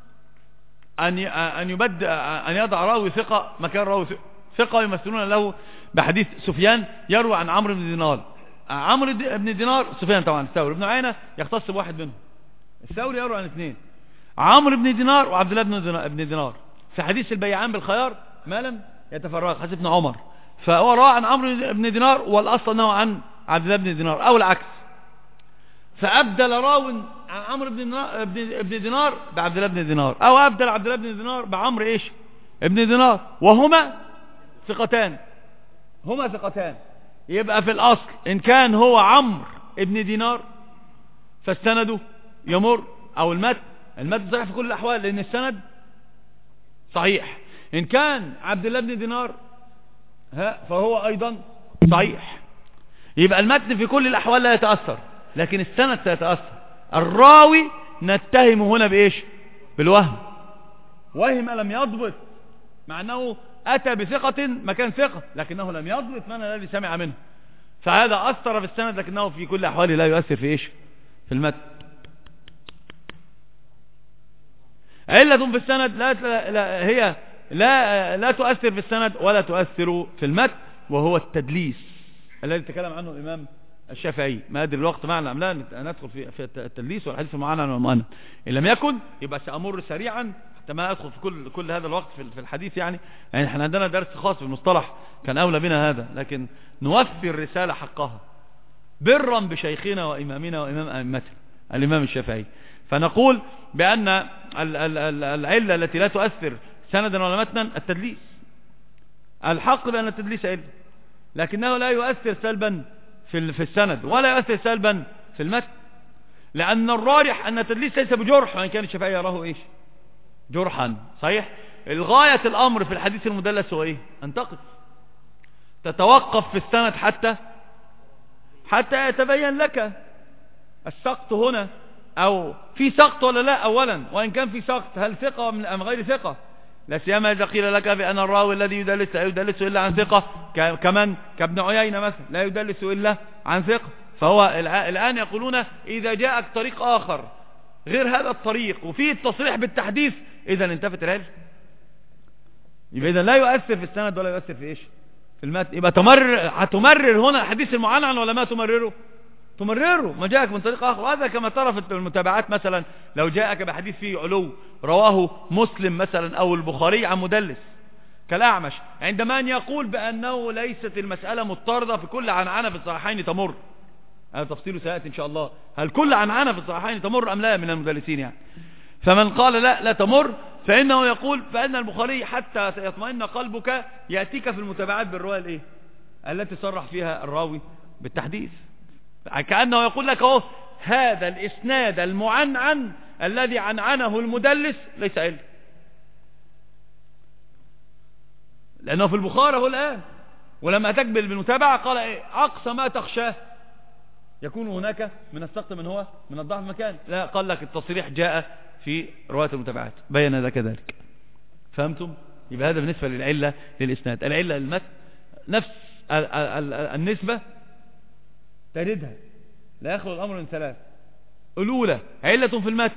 أن يضع راوي ثقة مكان راوي ثقة. يمثلون له بحديث سفيان يروي عن عمرو بن دينار. عمرو بن دينار، سفيان طبعا الثوري، ابن عيينة يختص بواحد منهم، الثوري يروي عن اثنين، عمرو بن دينار وعبد الله بن دينار. في حديث البيعان بالخيار ما لم يتفرق، حديث ابن عمر، فهو روى عن عمرو بن دينار والأصل أنه عن عبد الله بن دينار، أو العكس. فأبدل راو عن عمرو بن دينار بعبد الله بن دينار، أو أبدل عبد الله بن دينار بعمرو إيش ابن دينار، وهما ثقتان، هما ثقتان. يبقى في الأصل إن كان هو عمرو ابن دينار فالسند يمر، أو المتن صحيح في كل الأحوال لأن السند صحيح. إن كان عبد الله بن دينار فهو أيضا صحيح. يبقى المتن في كل الأحوال لا يتأثر، لكن السند سيتأثر. الراوي نتهم هنا بإيش؟ بالوهم. وهم لم يضبط، مع أنه أتى بثقة مكان ثقة، لكنه لم يضبط من الذي سمع منه، فهذا أثر في السند، لكنه في كل أحواله لا يؤثر في إيش؟ في المتن. علة في السند هي لا تؤثر في السند ولا تؤثر في المتن، وهو التدليس الذي تكلم عنه الإمام الشافعي. ما أدري الوقت معنا أم لا ندخل في التدليس والحديث المعنى والمؤنن. إن لم يكن يبقى سأمر سريعا حتى ما أدخل في كل هذا الوقت في الحديث. يعني احنا عندنا درس خاص في المصطلح كان أولى بنا هذا، لكن نوفي الرسالة حقها برا بشيخنا وإمامنا وإمام أئمتنا الإمام الشافعي. فنقول بأن العلة التي لا تؤثر سندا ولا متنا التدليس. الحق بأن التدليس علة، لكنه لا يؤثر سلبا في السند ولا يؤثر سلبا في المتن، لأن الراجح أن التدليس ليس بجرح، وإن كان الشافعي يراه إيش؟ جرحا. صحيح. الغاية الأمر في الحديث المدلس هو إيه؟ أن تقف تتوقف في السند حتى يتبين لك السقط هنا، أو في سقط ولا لا أولا، وإن كان في سقط هل ثقة أم غير ثقة؟ لا سيما إذا قيل لك بأن الراوي الذي يدلس لا يدلس إلا عن ثقة، كابن عيينة مثلا لا يدلس إلا عن ثقة. فهو الآن يقولون إذا جاءك طريق آخر غير هذا الطريق وفيه التصريح بالتحديث إذا انتفت العلة. يبقى إذا لا يؤثر في السند ولا يؤثر في إيش؟ في المتن. يبقى هتمرر هنا الحديث المعنعن ولا ما تمرره؟ ما جاءك من طريق آخر. وهذا كما ترى في المتابعات، مثلا لو جاءك بحديث فيه علو رواه مسلم مثلا أو البخاري عن مدلس كالأعمش، عندما يقول بأنه ليست المسألة مضطردة في كل عنعنة في الصحيحين تمر. هذا تفصيله سيأتي إن شاء الله، هل كل عنعنة في الصحيحين تمر أم لا من المدلسين يعني. فمن قال لا تمر فإنه يقول فإن البخاري حتى يطمئن قلبك يأتيك في المتابعات بالرواية التي صرح فيها الراوي بالتحديث، كأنه يقول لك اهو هذا الإسناد المعنعن الذي عنعنه المدلس ليس علم، لأنه في البخاري هو الآن. ولما تقبل بالمتابعة قال أقصى ما تخشاه يكون هناك من السقط من الضعف مكان، لا قال لك التصريح جاء في رواية المتابعات بين ذلك كذلك. فهمتم؟ يبقى هذا بالنسبة للعلة للإسناد. العلة للمتن نفس النسبة تردها، لا يخلو الأمر من ثلاث. الأولى علة في المتن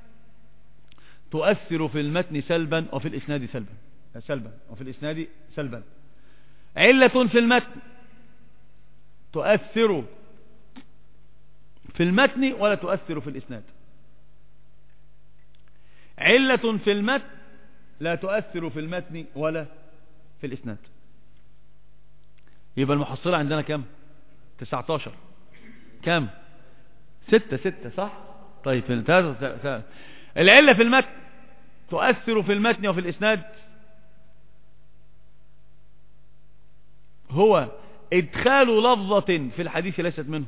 تؤثر في المتن سلبا وفي الإسناد سلبا وفي الإسناد سلبا. علة في المتن تؤثر في المتن ولا تؤثر في الإسناد. علة في المتن لا تؤثر في المتن ولا في الإسناد. يبقى المحصلة عندنا كم؟ 19. كم؟ 6 صح؟ طيب العلة في المتن تؤثر في المتن وفي الإسناد هو إدخال لفظة في الحديث ليست منه،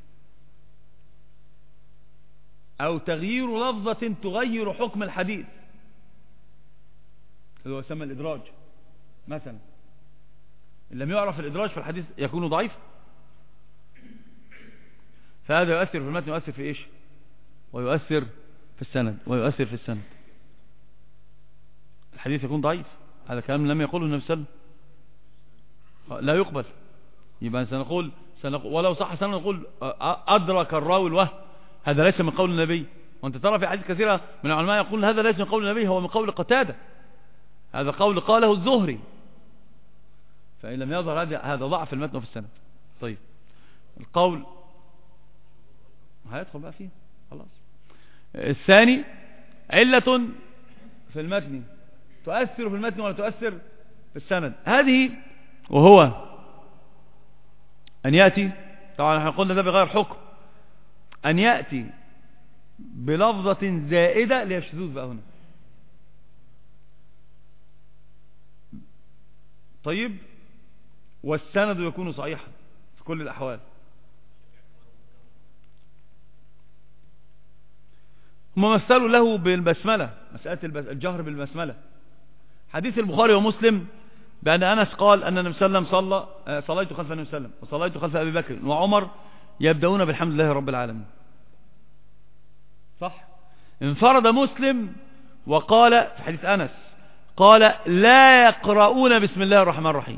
أو تغيير لفظة تغير حكم الحديث، اللي هو يسمى الإدراج. مثلا إن لم يعرف الإدراج في الحديث يكون ضعيف، فهذا يؤثر في المتن ويؤثر في إيش؟ ويؤثر في السند، ويؤثر في السند. الحديث يكون ضعيف، هذا كلام لم يقوله النبي صلى الله عليه وسلم، لا يقبل. يبقى سنقول ولو صح سنة نقول أدرك الراوي الوهم، هذا ليس من قول النبي. وانت ترى في حديث كثيرة من العلماء يقول هذا ليس من قول النبي، هو من قول قتادة، هذا قول قاله الزهري. فإن لم يظهر هذا ضعف في المتن وفي السند. طيب القول هيدخل بقى فيه خلاص. الثاني علة في المتن تؤثر في المتن ولا تؤثر في السند، هذه وهو أن يأتي، طبعا احنا قلنا ده بغير حكم، أن يأتي بلفظة زائدة للشذوذ بقى هنا. طيب والسند يكون صحيحا في كل الأحوال. هم مثلوا له بالبسملة، مسألة الجهر بالبسملة. حديث البخاري ومسلم بأن أنس قال أن النبي صلى الله عليه وسلم صليت خلف النبي صلى الله عليه وسلم وصليت خلف أبي بكر وعمر يبدأون بالحمد لله رب العالمين، صح؟ انفرد مسلم وقال في حديث أنس قال لا يقرؤون بسم الله الرحمن الرحيم.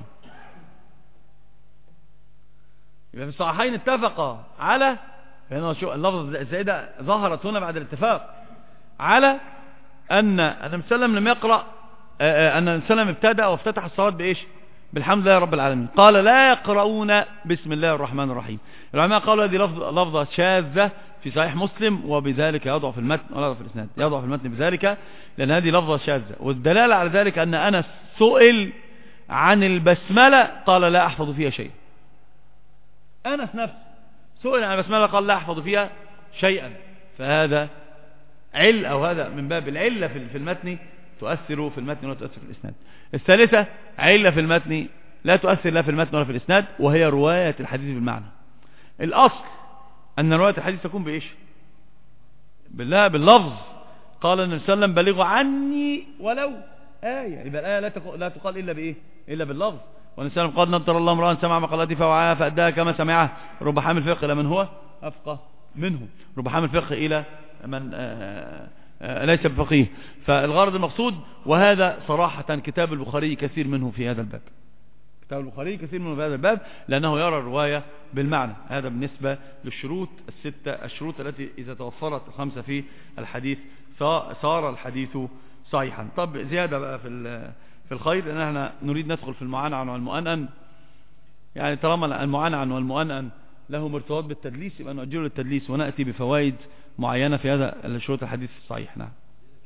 يبقى في الصحيحين اتفقا على، اللفظ الزائدة ظهرت هنا بعد الاتفاق على أن النبي صلى الله عليه وسلم لم يقرأ، أن النبي صلى الله عليه وسلم ابتدأ وافتتح الصلاة بإيش؟ بالحمد لله رب العالمين. قال لا يقرؤون بسم الله الرحمن الرحيم. العلماء قالوا هذه لفظة شاذة في صحيح مسلم، وبذلك يضع في المتن ولا في الإسناد، يضع في المتن بذلك لأن هذه لفظة شاذة. والدلالة على ذلك أن أنس سئل عن البسملة قال لا أحفظ فيها شيء. أنس نفسه سئل عن البسملة قال لا أحفظ فيها شيئا. فهذا أو هذا من باب العلة في المتن تؤثر في المتن ولا تؤثر في الإسناد. الثالثة علة في المتن لا تؤثر لا في المتن ولا في الإسناد، وهي رواية الحديث بالمعنى. الأصل أن رواية الحديث تكون بإيش؟ باللفظ. قال النبي صلى الله عليه وسلم بلغوا عني ولو آية. يبقى الآية لا تقال إلا بإيه؟ إلا باللفظ. والنبي صلى الله عليه وسلم قال نضر الله امرأ سمع مقالتي فوعاها فأداها كما سمعها، رب حامل فقه إلى من هو أفقه منه، رب حامل فقه إلى من ليس بفقيه. فالغرض المقصود، وهذا صراحة كتاب البخاري كثير منه في هذا الباب، كتاب البخاري كثير منه في هذا الباب، لأنه يرى الرواية بالمعنى. هذا بالنسبة للشروط الستة، الشروط التي إذا توفرت الخمسة في الحديث صار الحديث صحيحا. طب زيادة بقى في الخير، لأن احنا نريد ندخل في المعنعن والمؤنن. يعني طالما المعنعن والمؤنن له مرتبط بالتدليس يبقى نؤجله للتدليس ونأتي بفوائد معينة في هذا الشروط الحديث الصحيح. نعم.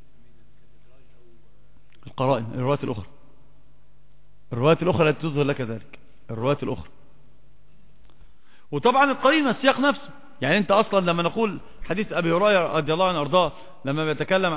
القرائن، الروايات الأخرى، الروايات الأخرى التي تظهر لك ذلك، الروايات الأخرى. وطبعا القرينة السياق نفسه. يعني انت اصلا لما نقول حديث ابي هريره رضي الله عنه ارضاه لما بيتكلم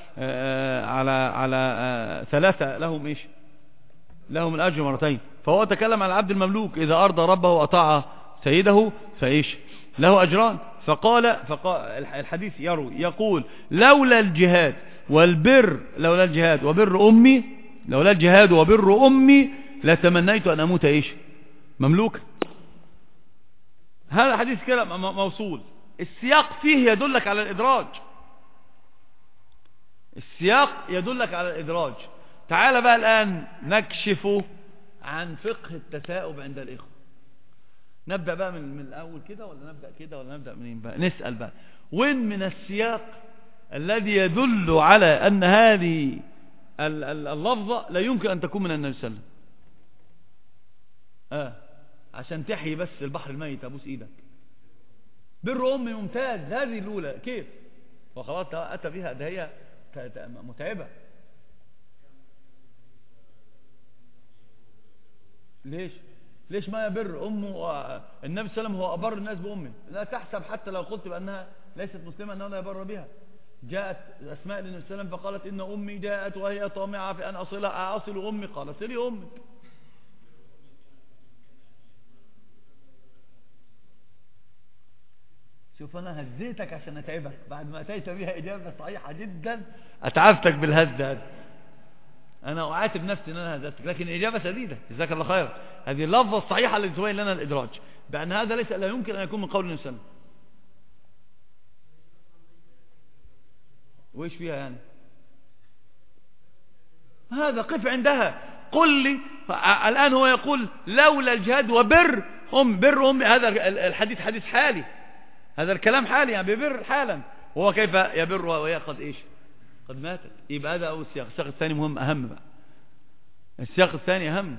على ثلاثة لهم ايش؟ لهم الاجر مرتين. فهو تكلم على العبد المملوك اذا ارضى ربه واطاع سيده فايش؟ له اجران. فقال الحديث يقول لولا الجهاد والبر، لولا الجهاد وبر امي، لولا الجهاد وبر امي لتمنيت ان اموت ايش؟ مملوكا. هذا حديث كلام موصول. السياق فيه يدلك على الإدراج، السياق يدلك على الإدراج. تعال بقى الآن نكشف عن فقه التثاؤب عند الإخوة. نبدأ بقى من الأول كده ولا نبدأ كده ولا نبدأ منين بقى؟ نسأل بقى وين من السياق الذي يدل على أن هذه اللفظة لا يمكن أن تكون من النبي صلى الله عليه وسلم. عشان تحيي بس البحر الميت ابوس ايدك. بر أمي ممتاز، هذه الأولى كيف؟ وخلاص أتى بها، ده هي متعبة. ليش ما يبر أمه؟ النبي صلى الله عليه وسلم هو أبر الناس بأمه، لا تحسب حتى لو قلت بأنها ليست مسلمة أنه لا يبر بها. جاءت أسماء للنبي صلى الله عليه وسلم فقالت إن أمي جاءت وهي طامعة في أن أصل أمي، قال صلي أمك. شوف أنا هزيتك عشان أتعبك، بعد ما أتيت بها إجابة صحيحة جدا أتعبتك بالهز هذا. أنا أعاتب نفسي أن أنا هزتك، لكن إجابة سديدة، جزاك الله خيرا. هذه اللفظة الصحيحة التي تبين لنا الإدراج بأن هذا ليس، لا يمكن أن يكون من قول النبي صلى الله عليه وسلم. وإيش فيها يعني؟ هذا قف عندها، قل لي الآن هو يقول لولا الجهاد وبر بر أمي، هذا الحديث حديث حالي، هذا الكلام حالي، يعني ببر حالا، وهو كيف يبر وهي قد إيش؟ قد ماتت. يبقى هذا أول السياق. السياق الثاني مهم، أهم بقى. السياق الثاني أهم.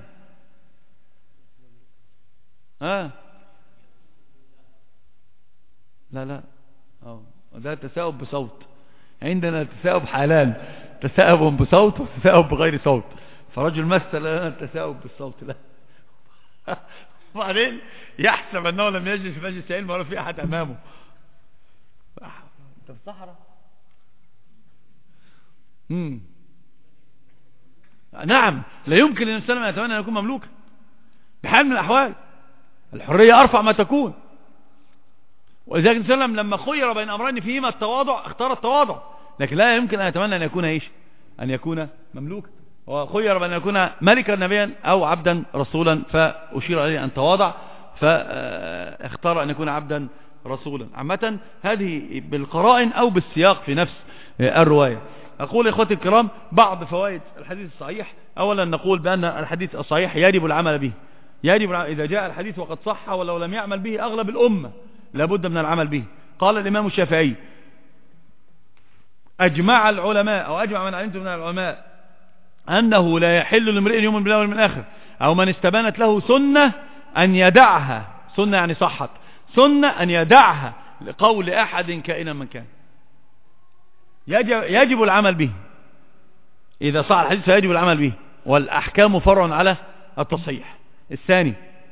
لا ده تثاؤب بصوت، عندنا تثاؤب حالان، تثاؤب بصوت وتثاؤب بغير صوت. فرجل مثل لنا التثاؤب بالصوت، لا وبعدين يحسب أنه لم يجلس في مجلس علم ولا في أحد أمامه. أنت في الصحراء. نعم، لا يمكن للإنسان أن يتمنى أن يكون مملوكا بحال من الأحوال. الحرية أرفع ما تكون. ولذلك النبي صلى الله عليه وسلم لما خير بين أمرين فيهما التواضع اختار التواضع، لكن لا يمكن أن يتمنى أن يكون إيش؟ أن يكون مملوكا. وخير بين أن يكون ملكا نبيا أو عبدا رسولا، فأشير عليه أن تواضع فاختار أن يكون عبدا رسولا. عامة هذه بالقرائن أو بالسياق في نفس الرواية. أقول إخوتي الكرام بعض فوائد الحديث الصحيح. أولا نقول بأن الحديث الصحيح يجب العمل به، إذا جاء الحديث وقد صح ولو لم يعمل به أغلب الأمة لابد من العمل به. قال الإمام الشافعي أجمع العلماء أو أجمع من علمت من العلماء أنه لا يحل لامرئ يؤمن بالله واليوم الآخر أو من استبانت له سنة أن يدعها، سنة يعني صحت، سنة أن يدعها لقول أحد كائنا من كان. يجب العمل به، إذا صح الحديث فيجب العمل به، والأحكام فرع على التصحيح. الثاني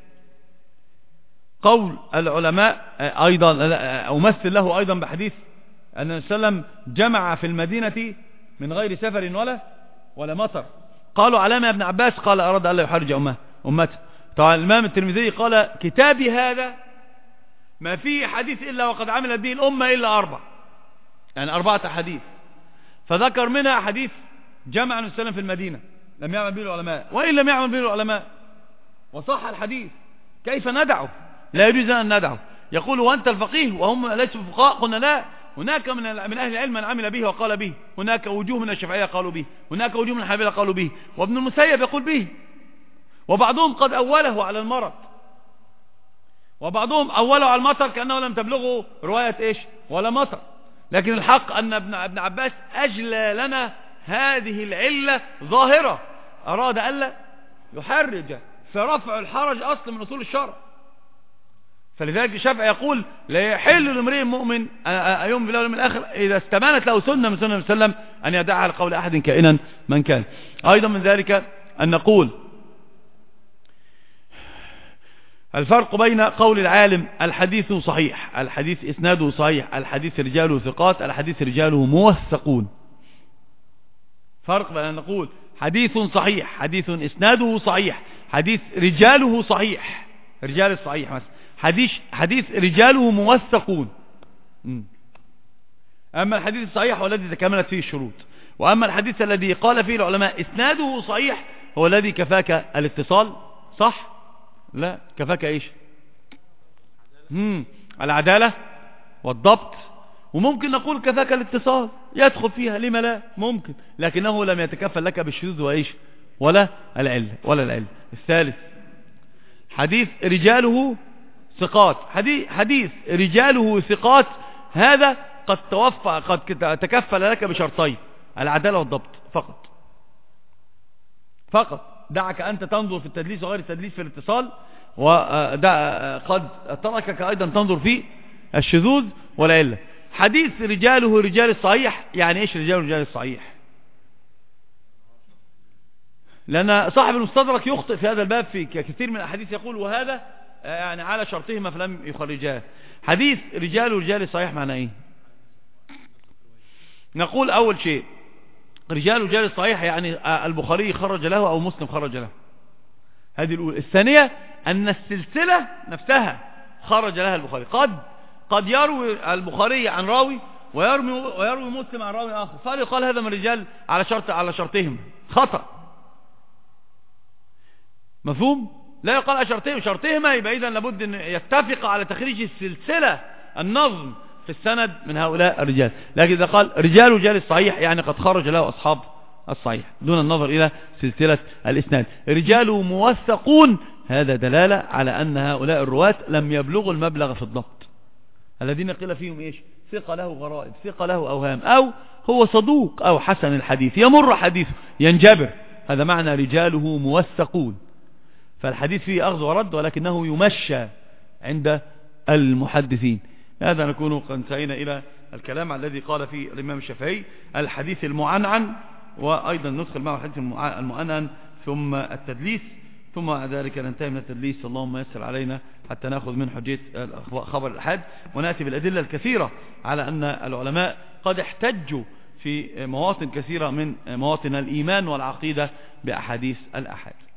قول العلماء أيضا، أمثل له أيضا بحديث أن النبي صلى الله عليه وسلم جمع في المدينة من غير سفر ولا مطر. قالوا علامة ابن عباس، قال أراد ألا يحرج أمته. طبعا الإمام الترمذي قال كتابي هذا ما فيه حديث إلا وقد عملت به الأمة إلا 4، يعني 4 حديث، فذكر منها حديث جمع النبي صلى الله عليه وسلم في المدينة لم يعمل به العلماء، وإن لم يعمل به العلماء وصح الحديث كيف ندعه؟ لا يجوز أن ندعه. يقول وأنت الفقيه وهم ليسوا فقهاء؟ قلنا لا، هناك من أهل العلم من عمل به وقال به، هناك وجوه من الشافعية قالوا به، هناك وجوه من الحنابلة قالوا به، وابن المسيب يقول به، وبعضهم قد أوله على المرض، وبعضهم أوله على المطر كأنه لم تبلغه رواية إيش ولا مطر. لكن الحق أن ابن عباس أجلى لنا هذه العلة ظاهرة، أراد ألا يحرج، فرفع الحرج أصل من أصول الشرع. فلذلك الشافعي يقول لا يحل لامرئ مؤمن يوم بالله واليوم الآخر إذا استبانت له سنة من سنة النبي صلى الله عليه وسلم أن يدعها لقول أحد كائنا من كان. أيضا من ذلك أن نقول الفرق بين قول العالم الحديث صحيح، الحديث إسناده صحيح، الحديث رجاله ثقات، الحديث رجاله موثقون. فرق بين أن نقول حديث صحيح، حديث إسناده صحيح، حديث رجاله صحيح، رجال الصحيح مثلا، حديث رجاله موثقون. أما الحديث الصحيح هو الذي تكملت فيه الشروط، وأما الحديث الذي قال فيه العلماء إسناده صحيح هو الذي كفاك الاتصال، صح؟ لا، كفاك إيش؟ العدالة والضبط، وممكن نقول كفاك الاتصال يدخل فيها، لما لا؟ ممكن، لكنه لم يتكفل لك بالشذوذ وإيش ولا العلة. الثالث حديث رجاله ثقات، حديث رجاله ثقات هذا قد تكفل لك بشرطين، العدالة والضبط فقط. دعك أنت تنظر في التدليس وغير التدليس في الاتصال، وقد تركك أيضا تنظر في الشذوذ والعلة. حديث رجاله رجال الصحيح، يعني ايش رجاله رجال الصحيح؟ لأن صاحب المستدرك يخطئ في هذا الباب في كثير من الأحاديث، يقول وهذا يعني على شرطهما فلم يخرجاه. حديث رجال رجال الصحيح معناه ايه؟ نقول أول شيء رجال رجال الصحيح يعني البخاري خرج له أو مسلم خرج له، هذه الأولى. الثانية أن السلسلة نفسها خرج لها البخاري. قد يروي البخاري عن راوي ويروي مسلم عن راوي آخر، فقال هذا من الرجال على شرطهم، خطأ. مفهوم؟ لا يقال على شرطهما، يبقى إذن لابد أن يتفق على تخريج السلسلة النظم في السند من هؤلاء الرجال. لكن إذا قال رجال رجال الصحيح يعني قد خرج له أصحاب الصحيح دون النظر إلى سلسلة الإسناد. رجال موثقون، هذا دلالة على أن هؤلاء الرواة لم يبلغوا المبلغ في الضبط، الذين قيل فيهم إيش؟ ثقة له غرائب، ثقة له أوهام، أو هو صدوق أو حسن الحديث يمر حديثه ينجبر، هذا معنى رجاله موثقون. فالحديث فيه أخذ ورد ولكنه يمشى عند المحدثين. هذا نكون قد انتهينا إلى الكلام الذي قال فيه الإمام الشافعي الحديث المعنعن، وأيضا ندخل معه الحديث المؤنن ثم التدليس، ثم بعد ذلك ننتهي من التدليس. اللهم يسر علينا حتى نأخذ من حجية خبر الأحاد، ونأتي بالأدلة الكثيرة على أن العلماء قد احتجوا في مواطن كثيرة من مواطن الإيمان والعقيدة بأحاديث الأحاد.